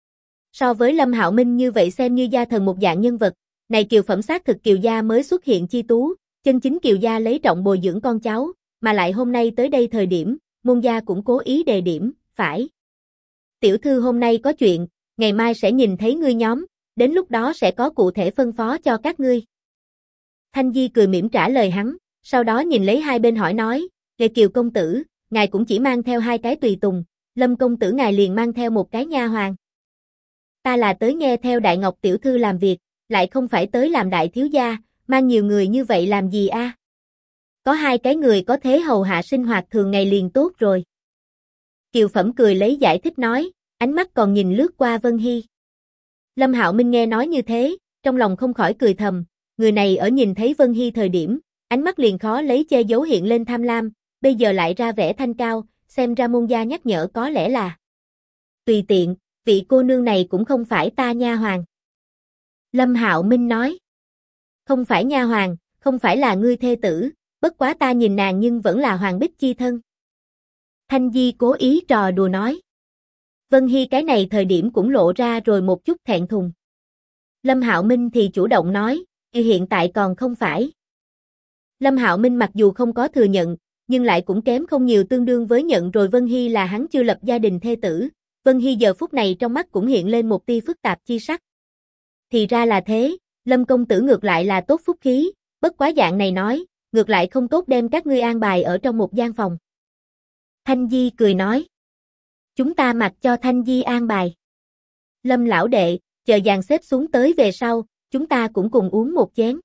So với Lâm Hạo Minh như vậy xem như gia thần một dạng nhân vật, này Kiều Phẩm xác thực Kiều gia mới xuất hiện chi tú, chân chính Kiều gia lấy trọng bồi dưỡng con cháu, mà lại hôm nay tới đây thời điểm, môn gia cũng cố ý đề điểm, phải. Tiểu thư hôm nay có chuyện, ngày mai sẽ nhìn thấy ngươi nhóm, đến lúc đó sẽ có cụ thể phân phó cho các ngươi. Thanh Di cười mỉm trả lời hắn, sau đó nhìn lấy hai bên hỏi nói, Lệ Kiều công tử, ngài cũng chỉ mang theo hai cái tùy tùng, Lâm công tử ngài liền mang theo một cái nha hoàn. Ta là tới nghe theo Đại Ngọc tiểu thư làm việc, lại không phải tới làm đại thiếu gia, mang nhiều người như vậy làm gì a? Có hai cái người có thế hầu hạ sinh hoạt thường ngày liền tốt rồi. Kiều Phẩm cười lấy giải thích nói, ánh mắt còn nhìn lướt qua Vân Hy. Lâm Hạo Minh nghe nói như thế, trong lòng không khỏi cười thầm, người này ở nhìn thấy Vân Hy thời điểm, ánh mắt liền khó lấy che giấu hiện lên tham lam, bây giờ lại ra vẻ thanh cao, xem ra môn gia nhắc nhở có lẽ là. Tùy tiện, vị cô nương này cũng không phải ta nha hoàn. Lâm Hạo Minh nói. Không phải nha hoàn, không phải là ngươi thê tử, bất quá ta nhìn nàng nhưng vẫn là Hoàng Bích chi thân. Thanh Di cố ý trò đùa nói. Vân Hy cái này thời điểm cũng lộ ra rồi một chút thẹn thùng. Lâm Hạo Minh thì chủ động nói, hiện tại còn không phải. Lâm Hạo Minh mặc dù không có thừa nhận, nhưng lại cũng kém không nhiều tương đương với nhận rồi Vân Hy là hắn chưa lập gia đình thê tử. Vân Hy giờ phút này trong mắt cũng hiện lên một tia phức tạp chi sắc. Thì ra là thế, Lâm công tử ngược lại là tốt phúc khí, bất quá dạng này nói, ngược lại không tốt đem các ngươi an bài ở trong một gian phòng. Thanh Di cười nói. Chúng ta mặc cho Thanh Di an bài. Lâm lão đệ, chờ dàn xếp xuống tới về sau, chúng ta cũng cùng uống một chén.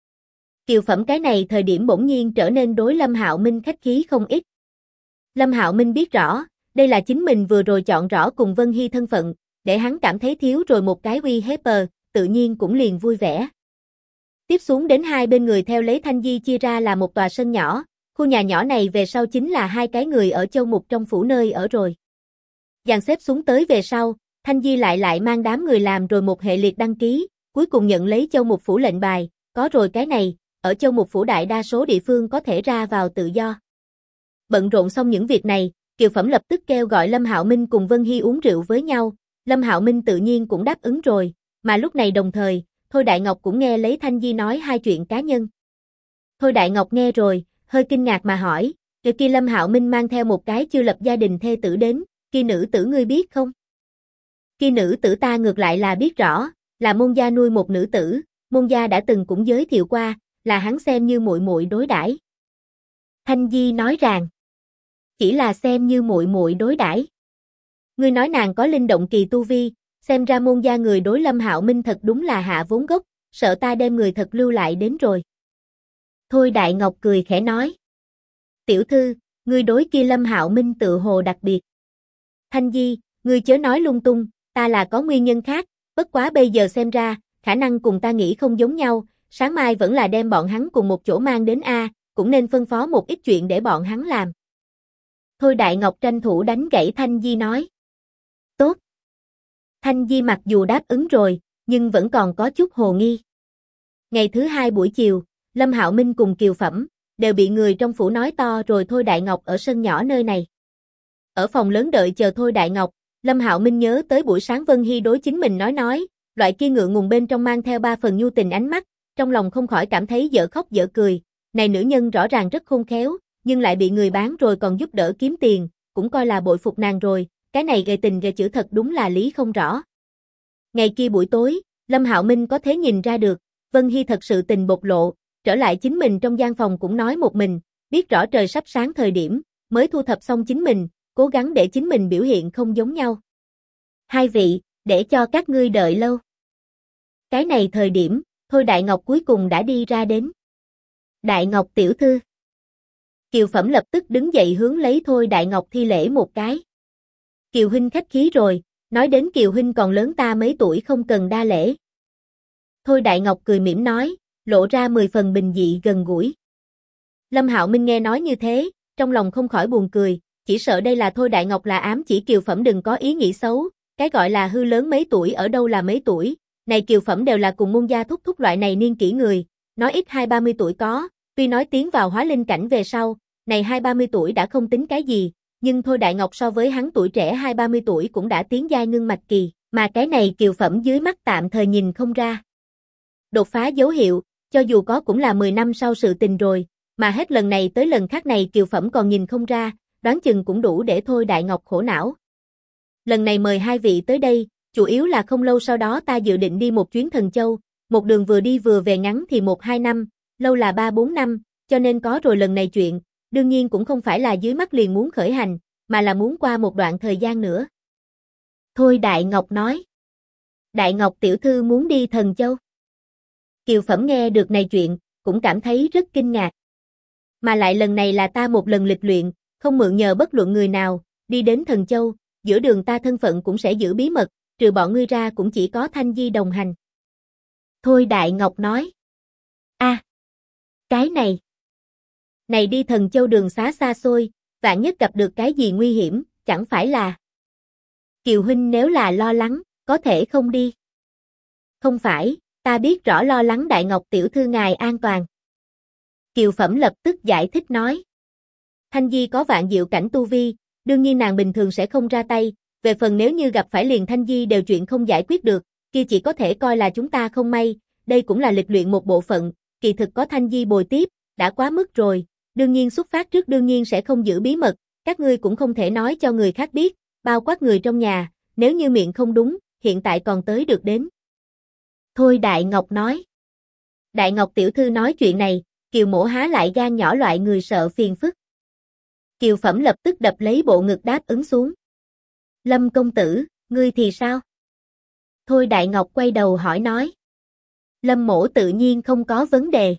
Kiều Phẩm cái này thời điểm bỗng nhiên trở nên đối Lâm Hạo Minh khách khí không ít. Lâm Hạo Minh biết rõ, đây là chính mình vừa rồi chọn rõ cùng Vân Hy thân phận, để hắn cảm thấy thiếu rồi một cái uy hiếp, tự nhiên cũng liền vui vẻ. Tiếp xuống đến hai bên người theo lấy Thanh Di chia ra là một tòa sân nhỏ, khu nhà nhỏ này về sau chính là hai cái người ở Châu Mục trong phủ nơi ở rồi. Dàn xếp xuống tới về sau, Thanh Di lại mang đám người làm rồi một hệ liệt đăng ký, cuối cùng nhận lấy Châu Mục phủ lệnh bài, có rồi cái này, ở Châu Mục phủ đại đa số địa phương có thể ra vào tự do. Bận rộn xong những việc này, Kiều Phẩm lập tức kêu gọi Lâm Hạo Minh cùng Vân Hy uống rượu với nhau, Lâm Hạo Minh tự nhiên cũng đáp ứng rồi, mà lúc này đồng thời, Thôi Đại Ngọc cũng nghe lấy Thanh Di nói hai chuyện cá nhân. Thôi Đại Ngọc nghe rồi, hơi kinh ngạc mà hỏi, kia Lâm Hạo Minh mang theo một cái chưa lập gia đình thê tử đến, kia nữ tử ngươi biết không? Kia nữ tử ta ngược lại là biết rõ, là môn gia nuôi một nữ tử, môn gia đã từng cũng giới thiệu qua, là hắn xem như muội muội đối đãi. Thanh Di nói rằng, chỉ là xem như muội muội đối đãi. Ngươi nói nàng có linh động kỳ tu vi, xem ra môn gia người đối Lâm Hạo Minh thật đúng là hạ vốn gốc, sợ ta đem người thật lưu lại đến rồi. Thôi Đại Ngọc cười khẽ nói. Tiểu thư, ngươi đối kia Lâm Hạo Minh tự hồ đặc biệt. Thanh Di, ngươi chớ nói lung tung, ta là có nguyên nhân khác, bất quá bây giờ xem ra, khả năng cùng ta nghĩ không giống nhau, sáng mai vẫn là đem bọn hắn cùng một chỗ mang đến A, cũng nên phân phó một ít chuyện để bọn hắn làm. Thôi Đại Ngọc tranh thủ đánh gãy Thanh Di nói. Tốt. Thanh Di mặc dù đáp ứng rồi, nhưng vẫn còn có chút hồ nghi. Ngày thứ hai buổi chiều, Lâm Hạo Minh cùng Kiều Phẩm đều bị người trong phủ nói to rồi Thôi Đại Ngọc ở sân nhỏ nơi này. Ở phòng lớn đợi chờ Thôi Đại Ngọc, Lâm Hạo Minh nhớ tới buổi sáng Vân Hy đối chính mình nói, loại kia ngượng ngùng bên trong mang theo 3 phần nhu tình ánh mắt, trong lòng không khỏi cảm thấy dở khóc dở cười, này nữ nhân rõ ràng rất khôn khéo, nhưng lại bị người bán rồi còn giúp đỡ kiếm tiền, cũng coi là bội phục nàng rồi, cái này gầy tình gầy chữ thật đúng là lý không rõ. Ngày kia buổi tối, Lâm Hạo Minh có thể nhìn ra được, Vân Hy thật sự tình bộc lộ, trở lại chính mình trong gian phòng cũng nói một mình, biết rõ trời sắp sáng thời điểm, mới thu thập xong chính mình, cố gắng để chính mình biểu hiện không giống nhau. Hai vị, để cho các ngươi đợi lâu. Cái này thời điểm, Thôi Đại Ngọc cuối cùng đã đi ra đến. Đại Ngọc tiểu thư. Kiều Phẩm lập tức đứng dậy hướng lấy Thôi Đại Ngọc thi lễ một cái. Kiều huynh khách khí rồi, nói đến Kiều huynh còn lớn ta mấy tuổi không cần đa lễ. Thôi Đại Ngọc cười mỉm nói, lộ ra 10 phần bình dị gần gũi. Lâm Hạo Minh nghe nói như thế, trong lòng không khỏi buồn cười, chỉ sợ đây là Thôi Đại Ngọc là ám chỉ Kiều Phẩm đừng có ý nghĩ xấu, cái gọi là hư lớn mấy tuổi ở đâu là mấy tuổi, này Kiều Phẩm đều là cùng môn gia thúc thúc loại này niên kỷ người, nói ít 20-30 tuổi có, tuy nói tiến vào hóa linh cảnh về sau, này 20-30 tuổi đã không tính cái gì, nhưng Thôi Đại Ngọc so với hắn tuổi trẻ 20-30 tuổi cũng đã tiến giai ngưng mạch kỳ, mà cái này Kiều Phẩm dưới mắt tạm thời nhìn không ra. Đột phá dấu hiệu, cho dù có cũng là 10 năm sau sự tình rồi, mà hết lần này tới lần khác này Kiều Phẩm còn nhìn không ra, đoán chừng cũng đủ để Thôi Đại Ngọc khổ não. Lần này mời hai vị tới đây, chủ yếu là không lâu sau đó ta dự định đi một chuyến Thần Châu, một đường vừa đi vừa về ngắn thì 1-2 năm, lâu là 3-4 năm, cho nên có rồi lần này chuyện, đương nhiên cũng không phải là dưới mắt liền muốn khởi hành, mà là muốn qua một đoạn thời gian nữa. Thôi Đại Ngọc nói. Đại Ngọc tiểu thư muốn đi Thần Châu. Kiều Phẩm nghe được này chuyện, cũng cảm thấy rất kinh ngạc. Mà lại lần này là ta một lần lịch luyện, không mượn nhờ bất luận người nào, đi đến Thần Châu, giữa đường ta thân phận cũng sẽ giữ bí mật, trừ bọn ngươi ra cũng chỉ có Thanh Di đồng hành. Thôi Đại Ngọc nói. Cái này. Này đi Thần Châu đường xá xa xôi, vạn nhất gặp được cái gì nguy hiểm, chẳng phải là. Kiều huynh nếu là lo lắng, có thể không đi. Không phải, ta biết rõ lo lắng Đại Ngọc tiểu thư ngài an toàn. Kiều Phẩm lập tức giải thích nói. Thanh Di có vạn diệu cảnh tu vi, đương nhiên nàng bình thường sẽ không ra tay, về phần nếu như gặp phải liền Thanh Di đều chuyện không giải quyết được, kia chỉ có thể coi là chúng ta không may, đây cũng là lịch luyện một bộ phận, kỳ thực có Thanh Di bồi tiếp, đã quá mức rồi, đương nhiên xuất phát trước đương nhiên sẽ không giữ bí mật, các ngươi cũng không thể nói cho người khác biết, bao quát người trong nhà, nếu như miệng không đúng, hiện tại còn tới được đến. Thôi Đại Ngọc nói. Đại Ngọc tiểu thư nói chuyện này, Kiều mổ há lại gan nhỏ loại người sợ phiền phức. Kiều Phẩm lập tức đập lấy bộ ngực đáp ứng xuống. Lâm công tử, ngươi thì sao? Thôi Đại Ngọc quay đầu hỏi nói. Lâm mổ tự nhiên không có vấn đề.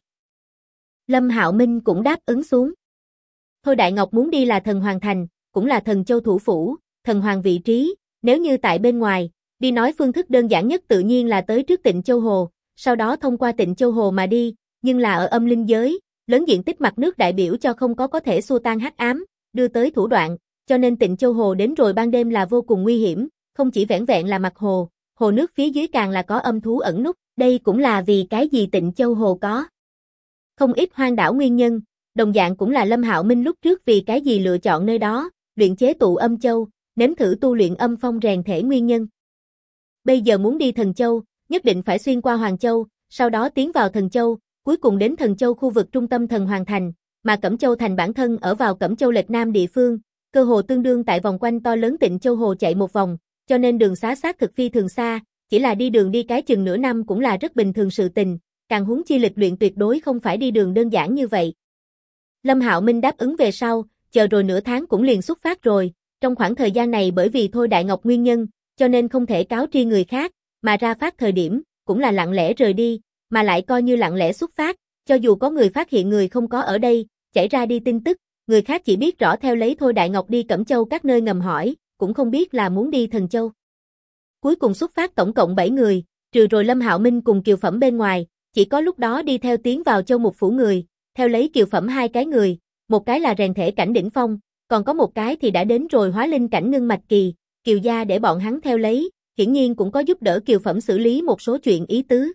Lâm Hạo Minh cũng đáp ứng xuống. Thôi Đại Ngọc muốn đi là Thần Hoàng Thành, cũng là Thần Châu thủ phủ, Thần Hoàng vị trí, nếu như tại bên ngoài, đi nói phương thức đơn giản nhất tự nhiên là tới trước Tịnh Châu Hồ, sau đó thông qua Tịnh Châu Hồ mà đi, nhưng là ở âm linh giới, lớn diện tích mặt nước đại biểu cho không có thể xua tan hắc ám, đưa tới thủ đoạn, cho nên Tịnh Châu Hồ đến rồi ban đêm là vô cùng nguy hiểm, không chỉ vẻn vẹn là mặt hồ, hồ nước phía dưới càng là có âm thú ẩn núp, đây cũng là vì cái gì Tịnh Châu Hồ có không ít hoang đảo nguyên nhân, đồng dạng cũng là Lâm Hạo Minh lúc trước vì cái gì lựa chọn nơi đó, luyện chế tụ âm châu, nếm thử tu luyện âm phong rèn thể nguyên nhân. Bây giờ muốn đi Thần Châu, nhất định phải xuyên qua Hoàng Châu, sau đó tiến vào Thần Châu, cuối cùng đến Thần Châu khu vực trung tâm Thần Hoàng Thành, mà Cẩm Châu Thành bản thân ở vào Cẩm Châu lệch nam địa phương, cơ hồ tương đương tại vòng quanh to lớn Tịnh Châu Hồ chạy một vòng, cho nên đường xá xác thực phi thường xa, chỉ là đi đường đi cái chừng nửa năm cũng là rất bình thường sự tình, càng huống chi lịch luyện tuyệt đối không phải đi đường đơn giản như vậy. Lâm Hạo Minh đáp ứng về sau, chờ rồi nửa tháng cũng liền xuất phát rồi, trong khoảng thời gian này bởi vì Thôi Đại Ngọc nguyên nhân, cho nên không thể cáo tri người khác, mà ra phát thời điểm, cũng là lặng lẽ rời đi, mà lại coi như lặng lẽ xuất phát, cho dù có người phát hiện người không có ở đây, chảy ra đi tin tức, người khác chỉ biết rõ theo lấy Thôi Đại Ngọc đi Cẩm Châu các nơi ngầm hỏi, cũng không biết là muốn đi Thần Châu. Cuối cùng xuất phát tổng cộng 7 người, trừ rồi Lâm Hạo Minh cùng Kiều Phẩm bên ngoài, chỉ có lúc đó đi theo tiến vào Châu Mục phủ người, theo lấy Kiều Phẩm 2 cái người, một cái là rèn thể cảnh đỉnh phong, còn có một cái thì đã đến rồi hóa linh cảnh ngưng mạch kỳ, Kiều gia để bọn hắn theo lấy, hiển nhiên cũng có giúp đỡ Kiều Phẩm xử lý một số chuyện ý tứ.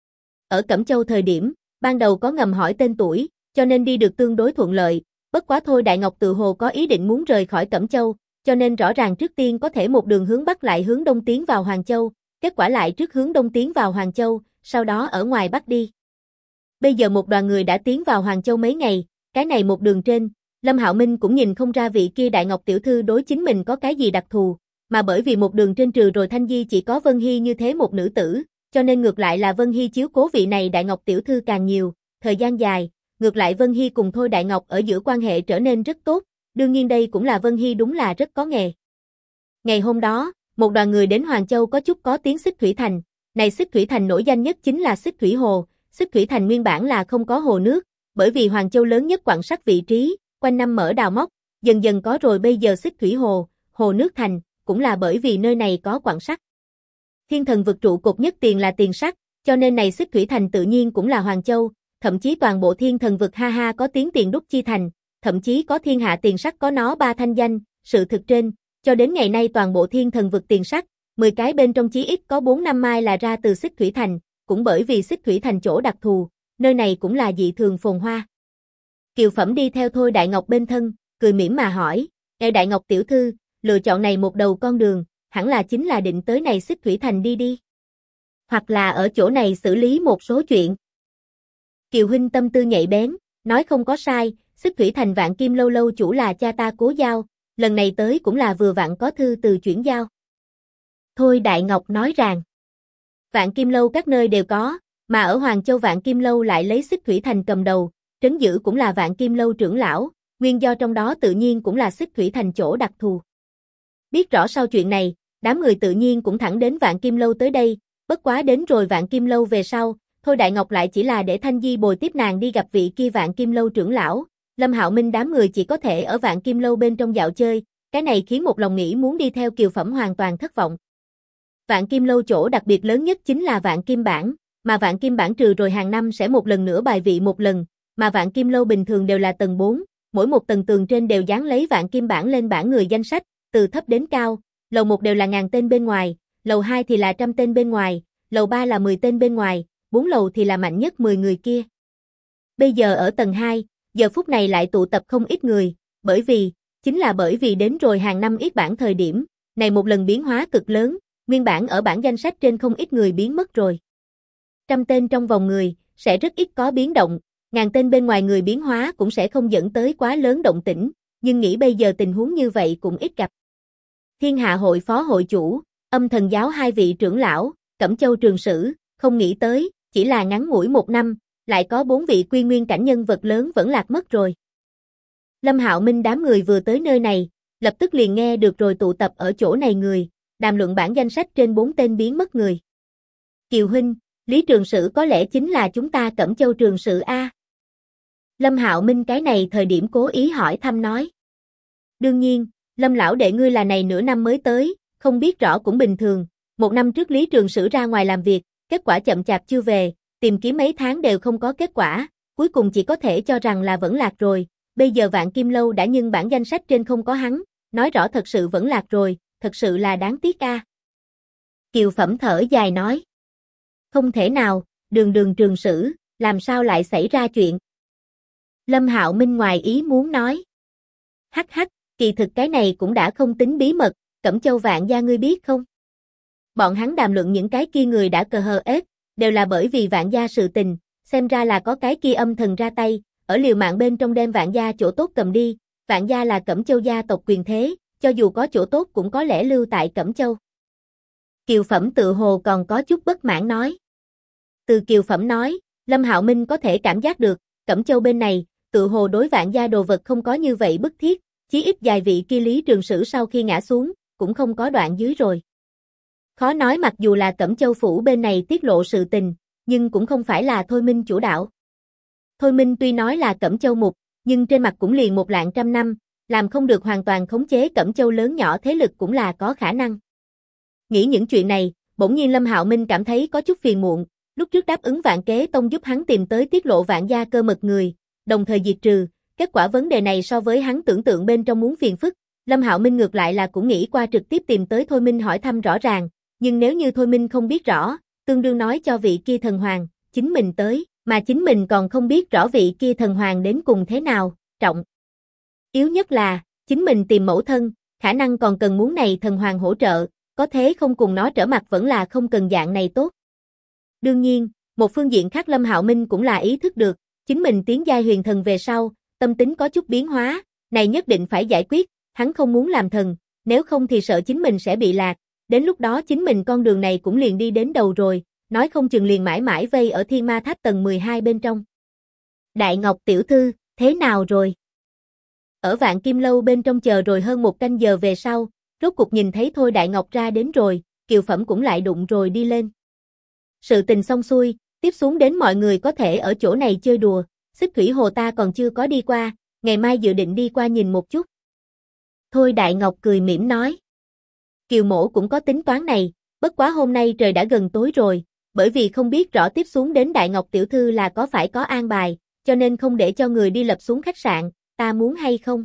Ở Cẩm Châu thời điểm, ban đầu có ngầm hỏi tên tuổi, cho nên đi được tương đối thuận lợi, bất quá Thôi Đại Ngọc tự hồ có ý định muốn rời khỏi Cẩm Châu, cho nên rõ ràng trước tiên có thể một đường hướng bắc lại hướng đông tiến vào Hoàng Châu, kết quả lại trước hướng đông tiến vào Hoàng Châu, sau đó ở ngoài Bắc đi. Bây giờ một đoàn người đã tiến vào Hoàng Châu mấy ngày, cái này một đường trên, Lâm Hạo Minh cũng nhìn không ra vị kia Đại Ngọc tiểu thư đối chính mình có cái gì đặc thù, mà bởi vì một đường trên trừ rồi Thanh Di chỉ có Vân Hy như thế một nữ tử, cho nên ngược lại là Vân Hy chiếu cố vị này Đại Ngọc tiểu thư càng nhiều, thời gian dài, ngược lại Vân Hy cùng Thôi Đại Ngọc ở giữa quan hệ trở nên rất tốt, đương nhiên đây cũng là Vân Hy đúng là rất có nghề. Ngày hôm đó, một đoàn người đến Hoàng Châu có chút có tiếng Xích Thủy Thành, này Xích Thủy Thành nổi danh nhất chính là Xích Thủy Hồ, Xích Thủy Thành nguyên bản là không có hồ nước, bởi vì Hoàng Châu lớn nhất quặng sắt vị trí, quanh năm mở đào móc, dần dần có rồi bây giờ Xích Thủy Hồ, hồ nước thành, cũng là bởi vì nơi này có quặng sắt. Thiên Thần vực trụ cột nhất tiền là tiền sắt, cho nên này Xích Thủy Thành tự nhiên cũng là Hoàng Châu, thậm chí toàn bộ Thiên Thần vực ha ha có tiếng tiền đúc chi thành, thậm chí có thiên hạ tiền sắt có nó 3 thanh danh, sự thực trên, cho đến ngày nay toàn bộ Thiên Thần vực tiền sắt, 10 cái bên trong chí ít có 4-5 mai là ra từ Xích Thủy Thành, cũng bởi vì Xích Thủy Thành chỗ đặc thù, nơi này cũng là dị thường phồn hoa. Kiều Phẩm đi theo Thôi Đại Ngọc bên thân, cười mỉm mà hỏi, Đại Ngọc tiểu thư, lựa chọn này một đầu con đường, hẳn là chính là định tới này Xích Thủy Thành đi. Hoặc là ở chỗ này xử lý một số chuyện. Kiều huynh tâm tư nhạy bén, nói không có sai, Xích Thủy Thành Vạn Kim lâu lâu chủ là cha ta Cố Giao, lần này tới cũng là vừa vặn có thư từ chuyển giao. Thôi Đại Ngọc nói rằng, Vạn Kim lâu các nơi đều có, mà ở Hoàng Châu Vạn Kim lâu lại lấy Xích Thủy Thành cầm đầu, trấn giữ cũng là Vạn Kim lâu trưởng lão, nguyên do trong đó tự nhiên cũng là Xích Thủy Thành chỗ đặc thù. Biết rõ sau chuyện này, đám người tự nhiên cũng thẳng đến Vạn Kim lâu tới đây, bất quá đến rồi Vạn Kim lâu về sau, Thôi Đại Ngọc lại chỉ là để Thanh Di bồi tiếp nàng đi gặp vị kia Vạn Kim lâu trưởng lão, Lâm Hạo Minh đám người chỉ có thể ở Vạn Kim lâu bên trong dạo chơi, cái này khiến một lòng nghĩ muốn đi theo Kiều Phẩm hoàn toàn thất vọng. Vạn Kim lâu chỗ đặc biệt lớn nhất chính là Vạn Kim bản, mà Vạn Kim bản trừ rồi hàng năm sẽ một lần nữa bài vị một lần, mà Vạn Kim lâu bình thường đều là tầng 4, mỗi một tầng tường trên đều dán lấy Vạn Kim bản lên bảng người danh sách, từ thấp đến cao, lầu 1 đều là 1000 tên bên ngoài, lầu 2 thì là 100 tên bên ngoài, lầu 3 là 10 tên bên ngoài, 4 lầu thì là mạnh nhất 10 người kia. Bây giờ ở tầng 2, giờ phút này lại tụ tập không ít người, chính là bởi vì đến rồi hàng năm ít bản thời điểm, này một lần biến hóa cực lớn, nguyên bản ở bảng danh sách trên không ít người biến mất rồi. 100 tên trong vòng người, sẽ rất ít có biến động, 1000 tên bên ngoài người biến hóa cũng sẽ không dẫn tới quá lớn động tĩnh, nhưng nghĩ bây giờ tình huống như vậy cũng ít gặp. Thiên Hạ hội phó hội chủ, Âm Thần giáo 2 vị trưởng lão, Cẩm Châu trường sử, không nghĩ tới, chỉ là ngắn ngủi 1 năm, lại có 4 vị quy nguyên cảnh nhân vật lớn vẫn lạc mất rồi. Lâm Hạo Minh đám người vừa tới nơi này, lập tức liền nghe được rồi tụ tập ở chỗ này người, đàm luận bảng danh sách trên 4 tên biến mất người. Kiều huynh, Lý Trường Sử có lẽ chính là chúng ta Cẩm Châu trường sử a? Lâm Hạo Minh cái này thời điểm cố ý hỏi thăm nói. Đương nhiên, Lâm lão đệ ngươi là này nửa năm mới tới, không biết rõ cũng bình thường, 1 năm trước Lý Trường Sử ra ngoài làm việc, kết quả chậm chạp chưa về, tìm kiếm mấy tháng đều không có kết quả, cuối cùng chỉ có thể cho rằng là vẫn lạc rồi, bây giờ Vạn Kim lâu đã nhưng bảng danh sách trên không có hắn, nói rõ thật sự vẫn lạc rồi, thật sự là đáng tiếc a. Kiều Phẩm thở dài nói. Không thể nào, đường trường sử, làm sao lại xảy ra chuyện? Lâm Hạo Minh ngoài ý muốn nói. Hắc hắc, kỳ thực cái này cũng đã không tính bí mật, Cẩm Châu Vạn gia ngươi biết không? Bọn hắn đàm luận những cái kia người đã cờ hờ ết, đều là bởi vì Vạn gia sự tình, xem ra là có cái kia âm thần ra tay, ở liều mạng bên trong đem Vạn gia chỗ tốt cầm đi, Vạn gia là Cẩm Châu gia tộc quyền thế, cho dù có chỗ tốt cũng có lẽ lưu tại Cẩm Châu. Kiều Phẩm tự hồ còn có chút bất mãn nói. Từ Kiều Phẩm nói, Lâm Hạo Minh có thể cảm giác được, Cẩm Châu bên này, tự hồ đối Vạn gia đồ vật không có như vậy bức thiết, chí ít vài vị kia Lý Trường Sử sau khi ngã xuống, cũng không có đoạn dưới rồi. Khó nói mặc dù là Cẩm Châu phủ bên này tiết lộ sự tình, nhưng cũng không phải là Thôi Minh chủ đạo. Thôi Minh tuy nói là Cẩm Châu mục, nhưng trên mặt cũng liền 100 năm, làm không được hoàn toàn khống chế Cẩm Châu lớn nhỏ thế lực cũng là có khả năng. Nghĩ những chuyện này, bỗng nhiên Lâm Hạo Minh cảm thấy có chút phiền muộn, lúc trước đáp ứng Vạn Kế Tông giúp hắn tìm tới tiết lộ Vạn gia cơ mật người, đồng thời diệt trừ, kết quả vấn đề này so với hắn tưởng tượng bên trong muốn phiền phức, Lâm Hạo Minh ngược lại là cũng nghĩ qua trực tiếp tìm tới Thôi Minh hỏi thăm rõ ràng, nhưng nếu như Thôi Minh không biết rõ, tương đương nói cho vị kia thần hoàng, chính mình tới, mà chính mình còn không biết rõ vị kia thần hoàng đến cùng thế nào, trọng. Yếu nhất là, chính mình tìm mẫu thân, khả năng còn cần muốn này thần hoàng hỗ trợ, có thế không cùng nó trở mặt vẫn là không cần dạng này tốt. Đương nhiên, một phương diện khác Lâm Hạo Minh cũng là ý thức được, chính mình tiến giai huyền thần về sau, tâm tính có chút biến hóa, này nhất định phải giải quyết, hắn không muốn làm thần, nếu không thì sợ chính mình sẽ bị lạc, đến lúc đó chính mình con đường này cũng liền đi đến đầu rồi, nói không chừng liền mãi mãi vây ở Thiên Ma Tháp tầng 12 bên trong. Đại Ngọc tiểu thư, thế nào rồi? Ở Vạn Kim Lâu bên trong chờ rồi hơn một canh giờ về sau, rốt cuộc nhìn thấy Thôi Đại Ngọc ra đến rồi, Kiều Phẩm cũng lại đụng rồi đi lên. Sự tình xong xuôi, tiếp xuống đến mọi người có thể ở chỗ này chơi đùa, Xích Thủy Hồ ta còn chưa có đi qua, ngày mai dự định đi qua nhìn một chút. Thôi Đại Ngọc cười mỉm nói. Kiều mỗ cũng có tính toán này, bất quá hôm nay trời đã gần tối rồi, bởi vì không biết rõ tiếp xuống đến Đại Ngọc tiểu thư là có phải có an bài, cho nên không để cho người đi lập xuống khách sạn, ta muốn hay không?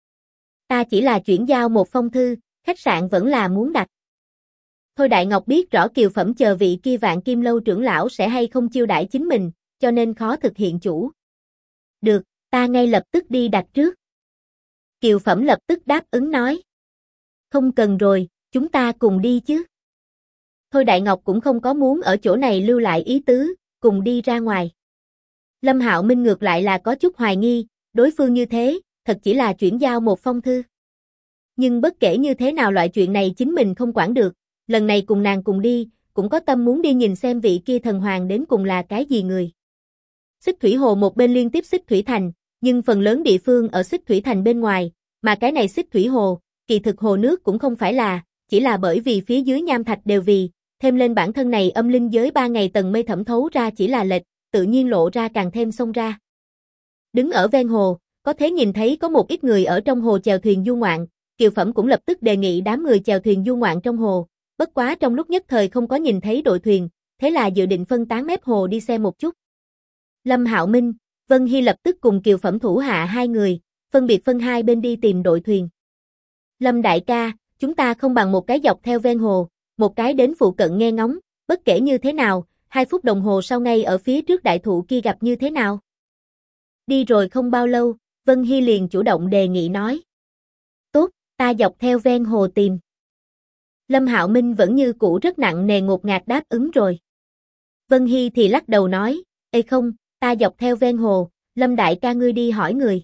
Ta chỉ là chuyển giao một phong thư, khách sạn vẫn là muốn đặt. Thôi Đại Ngọc biết rõ Kiều Phẩm chờ vị kia Vạn Kim Lâu trưởng lão sẽ hay không chiêu đãi chính mình, cho nên khó thực hiện chủ. Được, ta ngay lập tức đi đặt trước. Kiều Phẩm lập tức đáp ứng nói. Không cần rồi, chúng ta cùng đi chứ. Thôi Đại Ngọc cũng không có muốn ở chỗ này lưu lại ý tứ, cùng đi ra ngoài. Lâm Hạo Minh ngược lại là có chút hoài nghi, đối phương như thế, thật chỉ là chuyển giao một phong thư. Nhưng bất kể như thế nào loại chuyện này chính mình không quản được, lần này cùng nàng cùng đi, cũng có tâm muốn đi nhìn xem vị kia thần hoàng đến cùng là cái gì người. Xích Thủy Hồ một bên liên tiếp Xích Thủy Thành, nhưng phần lớn địa phương ở Xích Thủy Thành bên ngoài, mà cái này Xích Thủy Hồ, kỳ thực hồ nước cũng không phải là, chỉ là bởi vì phía dưới nham thạch đều vì, thêm lên bản thân này âm linh giới 3 ngày tầng mây thẩm thấu ra chỉ là lệch, tự nhiên lộ ra càng thêm xông ra. Đứng ở ven hồ, có thể nhìn thấy có một ít người ở trong hồ chèo thuyền du ngoạn, Kiều Phẩm cũng lập tức đề nghị đám người chèo thuyền du ngoạn trong hồ, bất quá trong lúc nhất thời không có nhìn thấy đội thuyền, thế là dự định phân tán mép hồ đi xem một chút. Lâm Hạo Minh, Vân Hy lập tức cùng Kiều Phẩm thủ hạ hai người, phân biệt phân hai bên đi tìm đội thuyền. Lâm đại ca, chúng ta không bằng một cái dọc theo ven hồ, một cái đến phụ cận nghe ngóng, bất kể như thế nào, 2 phút đồng hồ sau ngay ở phía trước đại thụ kia gặp như thế nào. Đi rồi không bao lâu, Vân Hy liền chủ động đề nghị nói. Tốt, ta dọc theo ven hồ tìm. Lâm Hạo Minh vẫn như cũ rất nặng nề ngột ngạt đáp ứng rồi. Vân Hy thì lắc đầu nói, ê không, ta dọc theo ven hồ, Lâm đại ca ngươi đi hỏi người.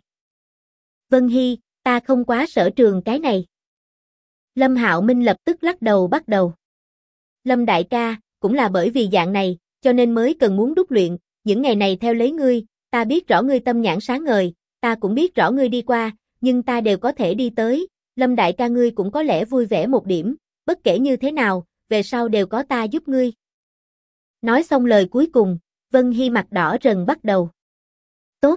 Vân Hy, ta không quá sở trường cái này. Lâm Hạo Minh lập tức lắc đầu bắt đầu. Lâm đại ca, cũng là bởi vì dạng này, cho nên mới cần muốn đúc luyện, những ngày này theo lấy ngươi, ta biết rõ ngươi tâm nhãn sáng ngời, ta cũng biết rõ ngươi đi qua, nhưng ta đều có thể đi tới, Lâm đại ca ngươi cũng có lẽ vui vẻ một điểm, bất kể như thế nào, về sau đều có ta giúp ngươi. Nói xong lời cuối cùng, Vân Hy mặt đỏ rần bắt đầu. Tốt.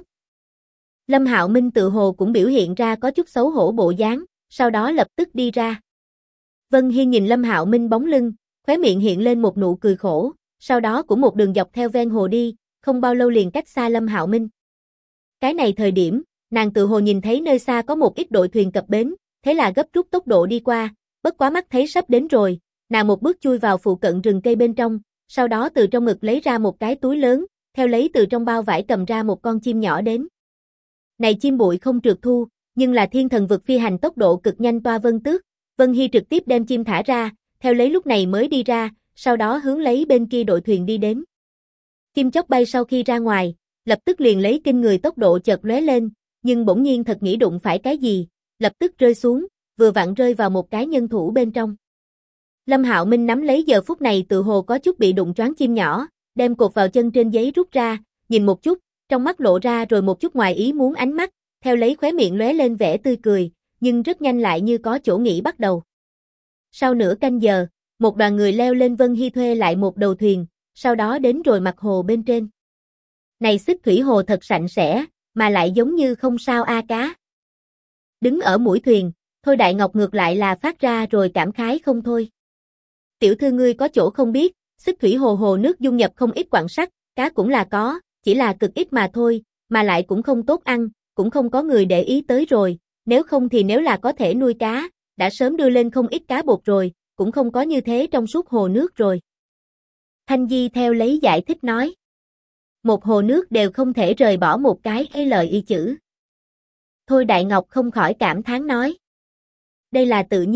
Lâm Hạo Minh tự hồ cũng biểu hiện ra có chút xấu hổ bộ dáng, sau đó lập tức đi ra. Vân Hy nhìn Lâm Hạo Minh bóng lưng, khóe miệng hiện lên một nụ cười khổ, sau đó cũng một đường dọc theo ven hồ đi, không bao lâu liền cách xa Lâm Hạo Minh. Cái này thời điểm, nàng tự hồ nhìn thấy nơi xa có một ít đội thuyền cập bến, thế là gấp rút tốc độ đi qua, bất quá mắt thấy sắp đến rồi, nàng một bước chui vào phụ cận rừng cây bên trong, sau đó từ trong ngực lấy ra một cái túi lớn, theo lấy từ trong bao vải cầm ra một con chim nhỏ đến. Này chim bụi không trượt thu, nhưng là thiên thần vực phi hành tốc độ cực nhanh toa vân tước, Vân Hy trực tiếp đem chim thả ra, theo lấy lúc này mới đi ra, sau đó hướng lấy bên kia đội thuyền đi đến. Chim chóc bay sau khi ra ngoài, lập tức liền lấy kinh người tốc độ chợt lóe lên, nhưng bỗng nhiên thật nghĩ đụng phải cái gì, lập tức rơi xuống, vừa vặn rơi vào một cái nhân thủ bên trong. Lâm Hạo Minh nắm lấy giờ phút này tự hồ có chút bị đụng choáng chim nhỏ, đem cột vào chân trên giấy rút ra, nhìn một chút, trong mắt lộ ra rồi một chút ngoài ý muốn ánh mắt, theo lấy khóe miệng lóe lên vẻ tươi cười, nhưng rất nhanh lại như có chỗ nghỉ bắt đầu. Sau nửa canh giờ, một đoàn người leo lên Vân Hy thuê lại một đầu thuyền, sau đó đến rồi mặt hồ bên trên. Này Xích Thủy Hồ thật sạch sẽ, mà lại giống như không sao a cá. Đứng ở mũi thuyền, Thôi Đại Ngọc ngược lại là phát ra rồi cảm khái không thôi. Tiểu thư ngươi có chỗ không biết, Xích Thủy Hồ hồ nước dung nhập không ít quặng sắt, cá cũng là có, chỉ là cực ít mà thôi, mà lại cũng không tốt ăn, cũng không có người để ý tới rồi, nếu không thì nếu là có thể nuôi cá, đã sớm đưa lên không ít cá bột rồi, cũng không có như thế trong suốt hồ nước rồi. Thanh Di theo lấy giải thích nói. Một hồ nước đều không thể rời bỏ một cái lời y chữ. Thôi Đại Ngọc không khỏi cảm thán nói. Đây là tự nhiên,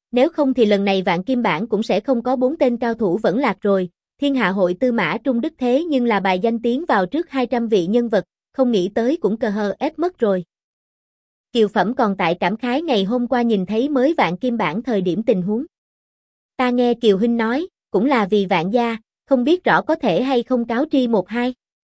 Nếu không thì lần này Vạn Kim Bảng cũng sẽ không có 4 tên cao thủ vẫn lạc rồi. Thiên hạ hội Tư Mã Trung Đức thế nhưng là bài danh tiến vào trước 200 vị nhân vật, không nghĩ tới cũng cờ hờ ép mất rồi. Kiều Phẩm còn tại cảm khái ngày hôm qua nhìn thấy mới Vạn Kim Bảng thời điểm tình huống. Ta nghe Kiều huynh nói, cũng là vì Vạn gia, không biết rõ có thể hay không cáo tri một hai.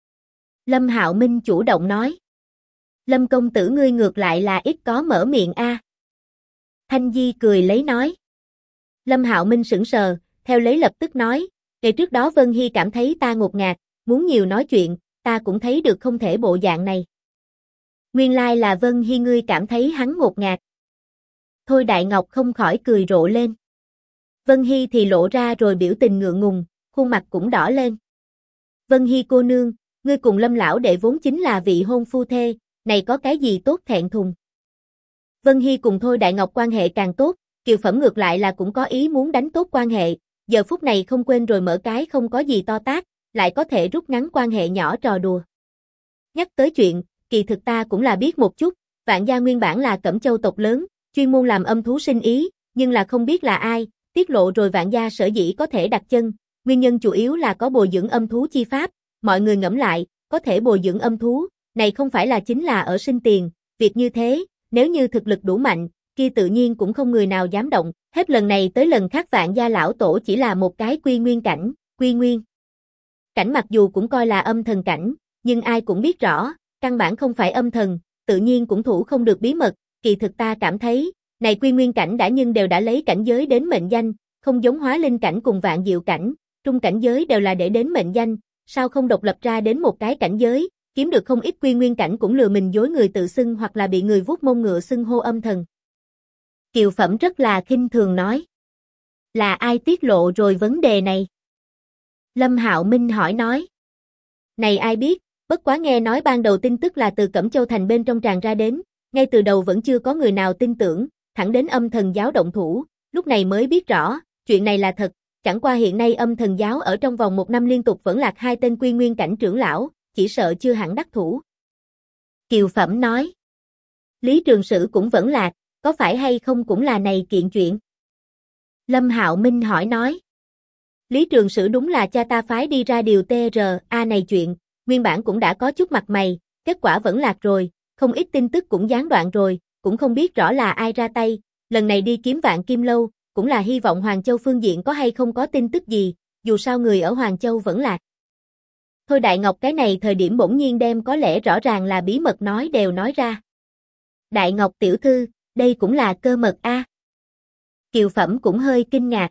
Lâm Hạo Minh chủ động nói. Lâm công tử ngươi ngược lại là ít có mở miệng a. Thanh Di cười lấy nói. Lâm Hạo Minh sững sờ, theo lấy lập tức nói, ngày trước đó Vân Hy cảm thấy ta ngột ngạt, muốn nhiều nói chuyện, ta cũng thấy được không thể bộ dạng này. Nguyên lai là Vân Hy ngươi cảm thấy hắn ngột ngạt. Thôi Đại Ngọc không khỏi cười rộ lên. Vân Hy thì lộ ra rồi biểu tình ngượng ngùng, khuôn mặt cũng đỏ lên. Vân Hy cô nương, ngươi cùng Lâm lão đệ vốn chính là vị hôn phu thê, này có cái gì tốt thẹn thùng. Vân Hy cùng Thôi Đại Ngọc quan hệ càng tốt, Kiều Phẩm ngược lại là cũng có ý muốn đánh tốt quan hệ, giờ phút này không quên rồi mở cái không có gì to tát, lại có thể rút ngắn quan hệ nhỏ trò đùa. Nhắc tới chuyện, kỳ thực ta cũng là biết một chút, Vạn gia nguyên bản là Cẩm Châu tộc lớn, chuyên môn làm âm thú sinh ý, nhưng là không biết là ai, tiết lộ rồi Vạn gia sở dĩ có thể đặt chân, nguyên nhân chủ yếu là có bồi dưỡng âm thú chi pháp, mọi người ngẫm lại, có thể bồi dưỡng âm thú, này không phải là chính là ở sinh tiền, việc như thế, nếu như thực lực đủ mạnh, kia tự nhiên cũng không người nào dám động, hết lần này tới lần khác Vạn gia lão tổ chỉ là một cái quy nguyên cảnh, quy nguyên cảnh mặc dù cũng coi là âm thần cảnh, nhưng ai cũng biết rõ, căn bản không phải âm thần, tự nhiên cũng thủ không được bí mật, kỳ thực ta cảm thấy, này quy nguyên cảnh đã nhưng đều đã lấy cảnh giới đến mệnh danh, không giống hóa linh cảnh cùng vạn diệu cảnh, trung cảnh giới đều là để đến mệnh danh, sao không độc lập ra đến một cái cảnh giới, kiếm được không ít quy nguyên cảnh cũng lừa mình dối người tự xưng hoặc là bị người vuốt mông ngựa xưng hô âm thần. Kiều Phẩm rất là khinh thường nói. Là ai tiết lộ rồi vấn đề này? Lâm Hạo Minh hỏi nói. Này ai biết, bất quá nghe nói ban đầu tin tức là từ Cẩm Châu thành bên trong tràn ra đến, ngay từ đầu vẫn chưa có người nào tin tưởng, thẳng đến âm thần giáo động thủ, lúc này mới biết rõ, chuyện này là thật, chẳng qua hiện nay âm thần giáo ở trong vòng 1 năm liên tục vẫn lạc 2 tên quy nguyên cảnh trưởng lão, chỉ sợ chưa hẳn đắc thủ. Kiều Phẩm nói. Lý Trường Sử cũng vẫn lạc, có phải hay không cũng là này kiện chuyện? Lâm Hạo Minh hỏi nói. Lý Trường Sử đúng là cha ta phái đi ra điều TRA này chuyện, nguyên bản cũng đã có chút mặt mày, kết quả vẫn lạc rồi, không ít tin tức cũng gián đoạn rồi, cũng không biết rõ là ai ra tay, lần này đi kiếm Vạn Kim Lâu, cũng là hy vọng Hoàng Châu phương diện có hay không có tin tức gì, dù sao người ở Hoàng Châu vẫn lạc. Thôi Đại Ngọc cái này thời điểm bỗng nhiên đem có lẽ rõ ràng là bí mật nói đều nói ra. Đại Ngọc tiểu thư, đây cũng là cơ mật a. Kiều Phẩm cũng hơi kinh ngạc.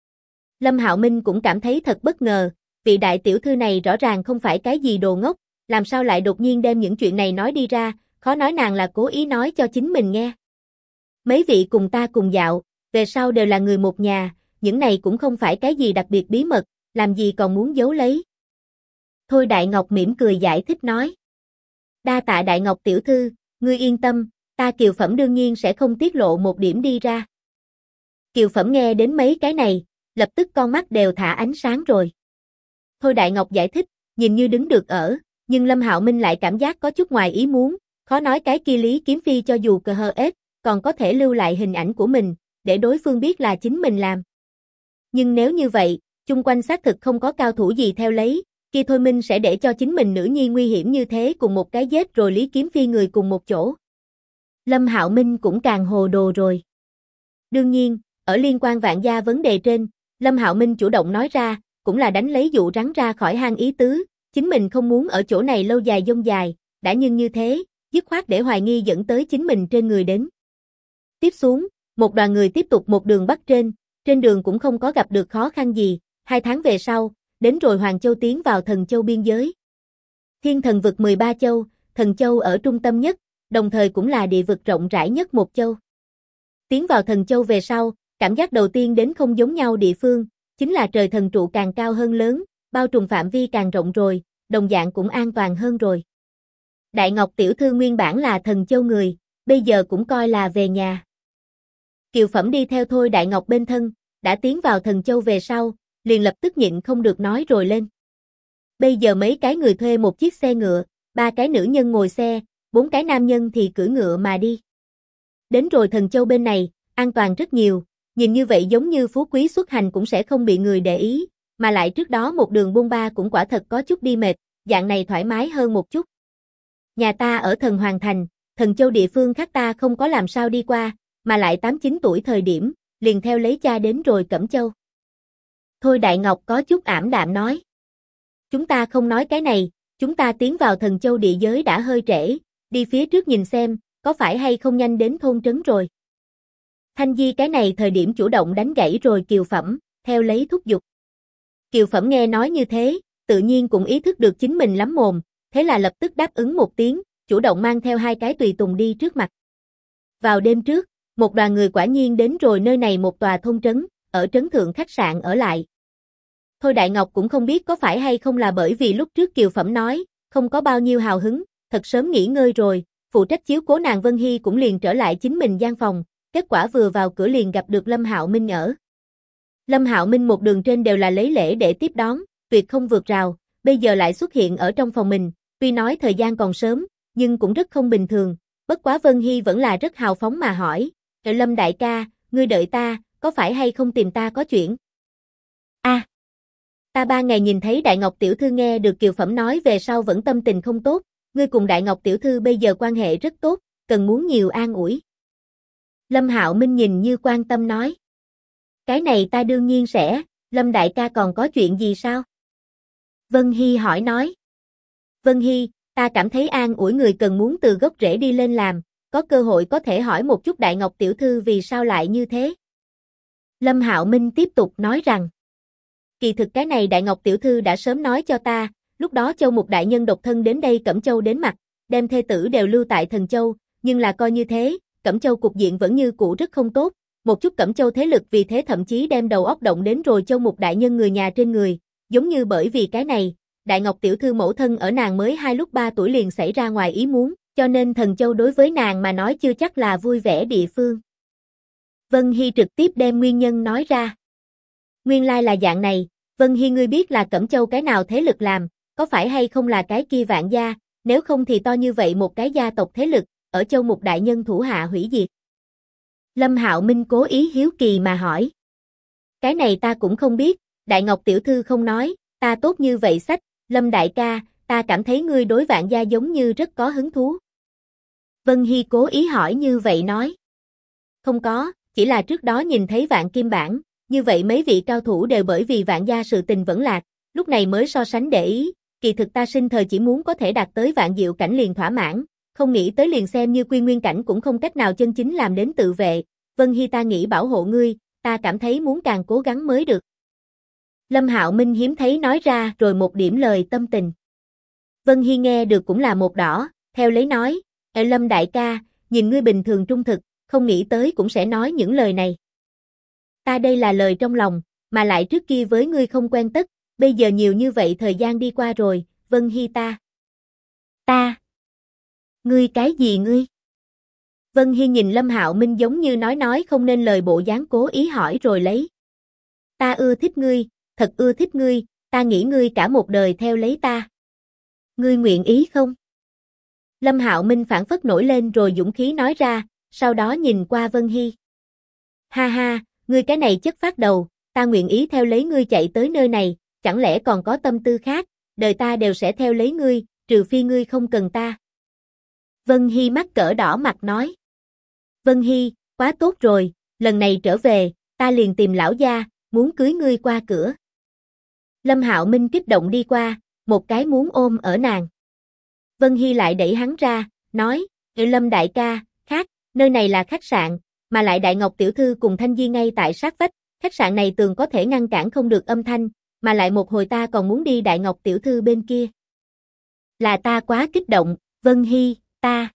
Lâm Hạo Minh cũng cảm thấy thật bất ngờ, vị đại tiểu thư này rõ ràng không phải cái gì đồ ngốc, làm sao lại đột nhiên đem những chuyện này nói đi ra, khó nói nàng là cố ý nói cho chính mình nghe. Mấy vị cùng ta cùng dạo, về sau đều là người một nhà, những này cũng không phải cái gì đặc biệt bí mật, làm gì còn muốn giấu lấy. Thôi Đại Ngọc mỉm cười giải thích nói. Đa tạ Đại Ngọc tiểu thư, ngươi yên tâm, ta Kiều Phẩm đương nhiên sẽ không tiết lộ một điểm đi ra. Kiều Phẩm nghe đến mấy cái này, lập tức con mắt đều thả ánh sáng rồi. Thôi Đại Ngọc giải thích, nhìn như đứng được ở, nhưng Lâm Hạo Minh lại cảm giác có chút ngoài ý muốn, khó nói cái kia Lý Kiếm Phi cho dù cờ hờ ết, còn có thể lưu lại hình ảnh của mình, để đối phương biết là chính mình làm. Nhưng nếu như vậy, chung quanh xác thực không có cao thủ gì theo lấy, kia Thôi Minh sẽ để cho chính mình nữ nhi nguy hiểm như thế cùng một cái giết rồi Lý Kiếm Phi người cùng một chỗ. Lâm Hạo Minh cũng càng hồ đồ rồi. Đương nhiên, ở liên quan Vạn gia vấn đề trên, Lâm Hạo Minh chủ động nói ra, cũng là đánh lấy dụ rắn ra khỏi hang ý tứ, chính mình không muốn ở chỗ này lâu dài dông dài, đã nhưng như thế, dứt khoát để hoài nghi dẫn tới chính mình trên người đến. Tiếp xuống, một đoàn người tiếp tục một đường bắt trên đường cũng không có gặp được khó khăn gì, 2 tháng về sau, đến rồi Hoàng Châu tiến vào Thần Châu biên giới. Thiên Thần vực 13 châu, Thần Châu ở trung tâm nhất, đồng thời cũng là địa vực rộng rãi nhất một châu. Tiến vào Thần Châu về sau, cảm giác đầu tiên đến không giống nhau địa phương, chính là trời thần trụ càng cao hơn lớn, bao trùm phạm vi càng rộng rồi, đồng dạng cũng an toàn hơn rồi. Đại Ngọc tiểu thư nguyên bản là Thần Châu người, bây giờ cũng coi là về nhà. Kiều Phẩm đi theo Thôi Đại Ngọc bên thân, đã tiến vào Thần Châu về sau, liền lập tức nhịn không được nói rồi lên. Bây giờ mấy cái người thuê một chiếc xe ngựa, 3 cái nữ nhân ngồi xe, 4 cái nam nhân thì cưỡi ngựa mà đi. Đến rồi Thần Châu bên này, an toàn rất nhiều, nhìn như vậy giống như phú quý xuất hành cũng sẽ không bị người để ý, mà lại trước đó một đường bôn ba cũng quả thật có chút đi mệt, dạng này thoải mái hơn một chút. Nhà ta ở Thần Hoàng Thành, Thần Châu địa phương khác ta không có làm sao đi qua, mà lại 8-9 tuổi thời điểm, liền theo lấy cha đến rồi Cẩm Châu. Thôi Đại Ngọc có chút ảm đạm nói. Chúng ta không nói cái này, chúng ta tiến vào Thần Châu địa giới đã hơi trễ, đi phía trước nhìn xem, có phải hay không nhanh đến thôn trấn rồi. Thanh Di cái này thời điểm chủ động đánh gãy rồi Kiều Phẩm, theo lấy thúc giục. Kiều Phẩm nghe nói như thế, tự nhiên cũng ý thức được chính mình lắm mồm, thế là lập tức đáp ứng một tiếng, chủ động mang theo hai cái tùy tùng đi trước mặt. Vào đêm trước, một đoàn người quả nhiên đến rồi nơi này một tòa thôn trấn, ở trấn thượng khách sạn ở lại. Thôi Đại Ngọc cũng không biết có phải hay không là bởi vì lúc trước Kiều Phẩm nói, không có bao nhiêu hào hứng, thật sớm nghỉ ngơi rồi, phụ trách chiếu cố nàng Vân Hy cũng liền trở lại chính mình gian phòng, kết quả vừa vào cửa liền gặp được Lâm Hạo Minh ở. Lâm Hạo Minh một đường trên đều là lấy lễ để tiếp đón, tuyệt không vượt rào, bây giờ lại xuất hiện ở trong phòng mình, tuy nói thời gian còn sớm, nhưng cũng rất không bình thường, bất quá Vân Hy vẫn là rất hào phóng mà hỏi, Lâm đại ca, ngươi đợi ta, có phải hay không tìm ta có chuyện? Ta 3 ngày nhìn thấy Đại Ngọc tiểu thư nghe được Kiều Phẩm nói về sau vẫn tâm tình không tốt, ngươi cùng Đại Ngọc tiểu thư bây giờ quan hệ rất tốt, cần muốn nhiều an ủi. Lâm Hạo Minh nhìn như quan tâm nói. Cái này ta đương nhiên sẽ, Lâm đại ca còn có chuyện gì sao? Vân Hy hỏi nói. Vân Hy, ta cảm thấy an ủi người cần muốn từ gốc rễ đi lên làm, có cơ hội có thể hỏi một chút Đại Ngọc tiểu thư vì sao lại như thế. Lâm Hạo Minh tiếp tục nói rằng. Kỳ thực cái này Đại Ngọc tiểu thư đã sớm nói cho ta, lúc đó Châu Mục đại nhân độc thân đến đây Cẩm Châu đến mặt, đem thê tử đều lưu tại Thần Châu, nhưng là coi như thế, Cẩm Châu cục diện vẫn như cũ rất không tốt, một chút Cẩm Châu thế lực vì thế thậm chí đem đầu óc động đến rồi Châu Mục đại nhân người nhà trên người, giống như bởi vì cái này, Đại Ngọc tiểu thư mẫu thân ở nàng mới 2 lúc 3 tuổi liền xảy ra ngoài ý muốn, cho nên Thần Châu đối với nàng mà nói chưa chắc là vui vẻ địa phương. Vân Hy trực tiếp đem nguyên nhân nói ra. Nguyên lai là dạng này, Vân Hy ngươi biết là Cẩm Châu cái nào thế lực làm, có phải hay không là cái kia Vạn gia, nếu không thì to như vậy một cái gia tộc thế lực, ở Châu Mục đại nhân thủ hạ hủy diệt. Lâm Hạo Minh cố ý hiếu kỳ mà hỏi. Cái này ta cũng không biết, Đại Ngọc tiểu thư không nói, ta tốt như vậy sách, Lâm đại ca, ta cảm thấy ngươi đối Vạn gia giống như rất có hứng thú. Vân Hy cố ý hỏi như vậy nói. Không có, chỉ là trước đó nhìn thấy Vạn Kim Bản, như vậy mấy vị cao thủ đều bởi vì Vạn gia sự tình vẫn lạc, lúc này mới so sánh để ý, kỳ thực ta sinh thời chỉ muốn có thể đạt tới Vạn Diệu cảnh liền thỏa mãn, không nghĩ tới liền xem như Quy Nguyên cảnh cũng không cách nào chân chính làm đến tự vệ, Vân Hy ta nghĩ bảo hộ ngươi, ta cảm thấy muốn càng cố gắng mới được. Lâm Hạo Minh hiếm thấy nói ra rồi một điểm lời tâm tình. Vân Hy nghe được cũng là một đỏ, theo lấy nói, Lâm đại ca, nhìn ngươi bình thường trung thực, không nghĩ tới cũng sẽ nói những lời này. Ta đây là lời trong lòng, mà lại trước kia với ngươi không quen tất, bây giờ nhiều như vậy thời gian đi qua rồi, Vân Hy ta. Ngươi cái gì ngươi? Vân Hy nhìn Lâm Hạo Minh giống như nói không nên lời bộ dáng cố ý hỏi rồi lấy. Ta ưa thích ngươi, thật ưa thích ngươi, ta nghĩ ngươi cả một đời theo lấy ta. Ngươi nguyện ý không? Lâm Hạo Minh phảng phất nổi lên rồi dũng khí nói ra, sau đó nhìn qua Vân Hy. Ha ha, ngươi cái này chất phát đầu, ta nguyện ý theo lấy ngươi chạy tới nơi này, chẳng lẽ còn có tâm tư khác, đời ta đều sẽ theo lấy ngươi, trừ phi ngươi không cần ta. Vân Hy mắt cỡ đỏ mặt nói. Vân Hy, quá tốt rồi, lần này trở về, ta liền tìm lão gia, muốn cưới ngươi qua cửa. Lâm Hạo Minh kích động đi qua, một cái muốn ôm ở nàng. Vân Hy lại đẩy hắn ra, nói, Lâm đại ca, khác, nơi này là khách sạn, mà lại Đại Ngọc tiểu thư cùng Thanh Di ngay tại sát vách, khách sạn này tường có thể ngăn cản không được âm thanh, mà lại một hồi ta còn muốn đi Đại Ngọc tiểu thư bên kia. Là ta quá kích động, Vân Hy, ta.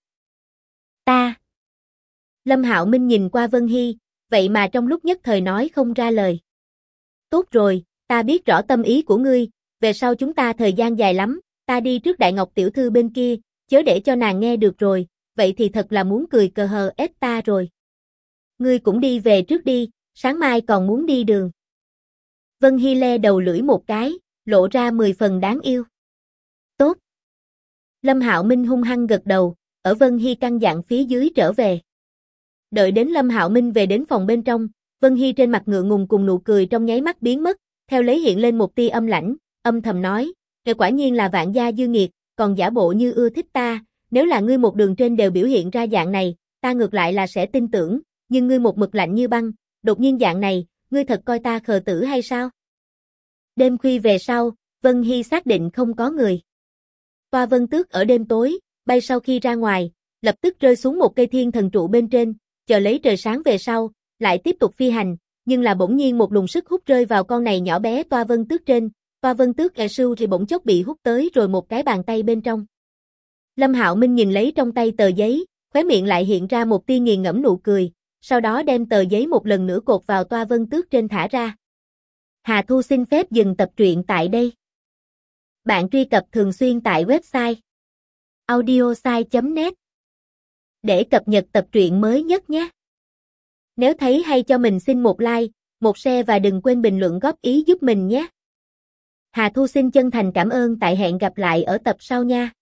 Lâm Hạo Minh nhìn qua Vân Hy, vậy mà trong lúc nhất thời nói không ra lời. Tốt rồi, ta biết rõ tâm ý của ngươi, về sau chúng ta thời gian dài lắm, ta đi trước Đại Ngọc tiểu thư bên kia, chớ để cho nàng nghe được rồi, vậy thì thật là muốn cười cờ hờ ép ta rồi. Ngươi cũng đi về trước đi, sáng mai còn muốn đi đường. Vân Hy le đầu lưỡi một cái, lộ ra 10 phần đáng yêu. Tốt. Lâm Hạo Minh hung hăng gật đầu, ở Vân Hy căn dặn phía dưới trở về. Đợi đến Lâm Hạo Minh về đến phòng bên trong, Vân Hy trên mặt ngượng ngùng cùng nụ cười trong nháy mắt biến mất, theo lấy hiện lên một tia âm lãnh, âm thầm nói, quả nhiên là Vạn gia dư nghiệt, còn giả bộ như ưa thích ta, nếu là ngươi một đường trên đều biểu hiện ra dạng này, ta ngược lại là sẽ tin tưởng, nhưng ngươi một mực lạnh như băng, đột nhiên dạng này, ngươi thật coi ta khờ tử hay sao? Đêm khuya về sau, Vân Hy xác định không có người. Toa Vân Tước ở đêm tối, bay sau khi ra ngoài, lập tức rơi xuống một cây thiên thần trụ bên trên, chờ lấy trời sáng về sau, lại tiếp tục phi hành, nhưng là bỗng nhiên một luồng sức hút rơi vào con này nhỏ bé Toa Vân Tước trên, Toa Vân Tước sưu thì bỗng chốc bị hút tới rồi một cái bàn tay bên trong. Lâm Hạo Minh nhìn lấy trong tay tờ giấy, khóe miệng lại hiện ra một tia nghiền ngẫm nụ cười, sau đó đem tờ giấy một lần nữa cột vào Toa Vân Tước trên thả ra. Hà Thu xin phép dừng tập truyện tại đây. Bạn truy cập thường xuyên tại website audiosai.net để cập nhật tập truyện mới nhất nhé. Nếu thấy hay cho mình xin một like, một share và đừng quên bình luận góp ý giúp mình nhé. Hà Thu xin chân thành cảm ơn, tại hẹn gặp lại ở tập sau nha.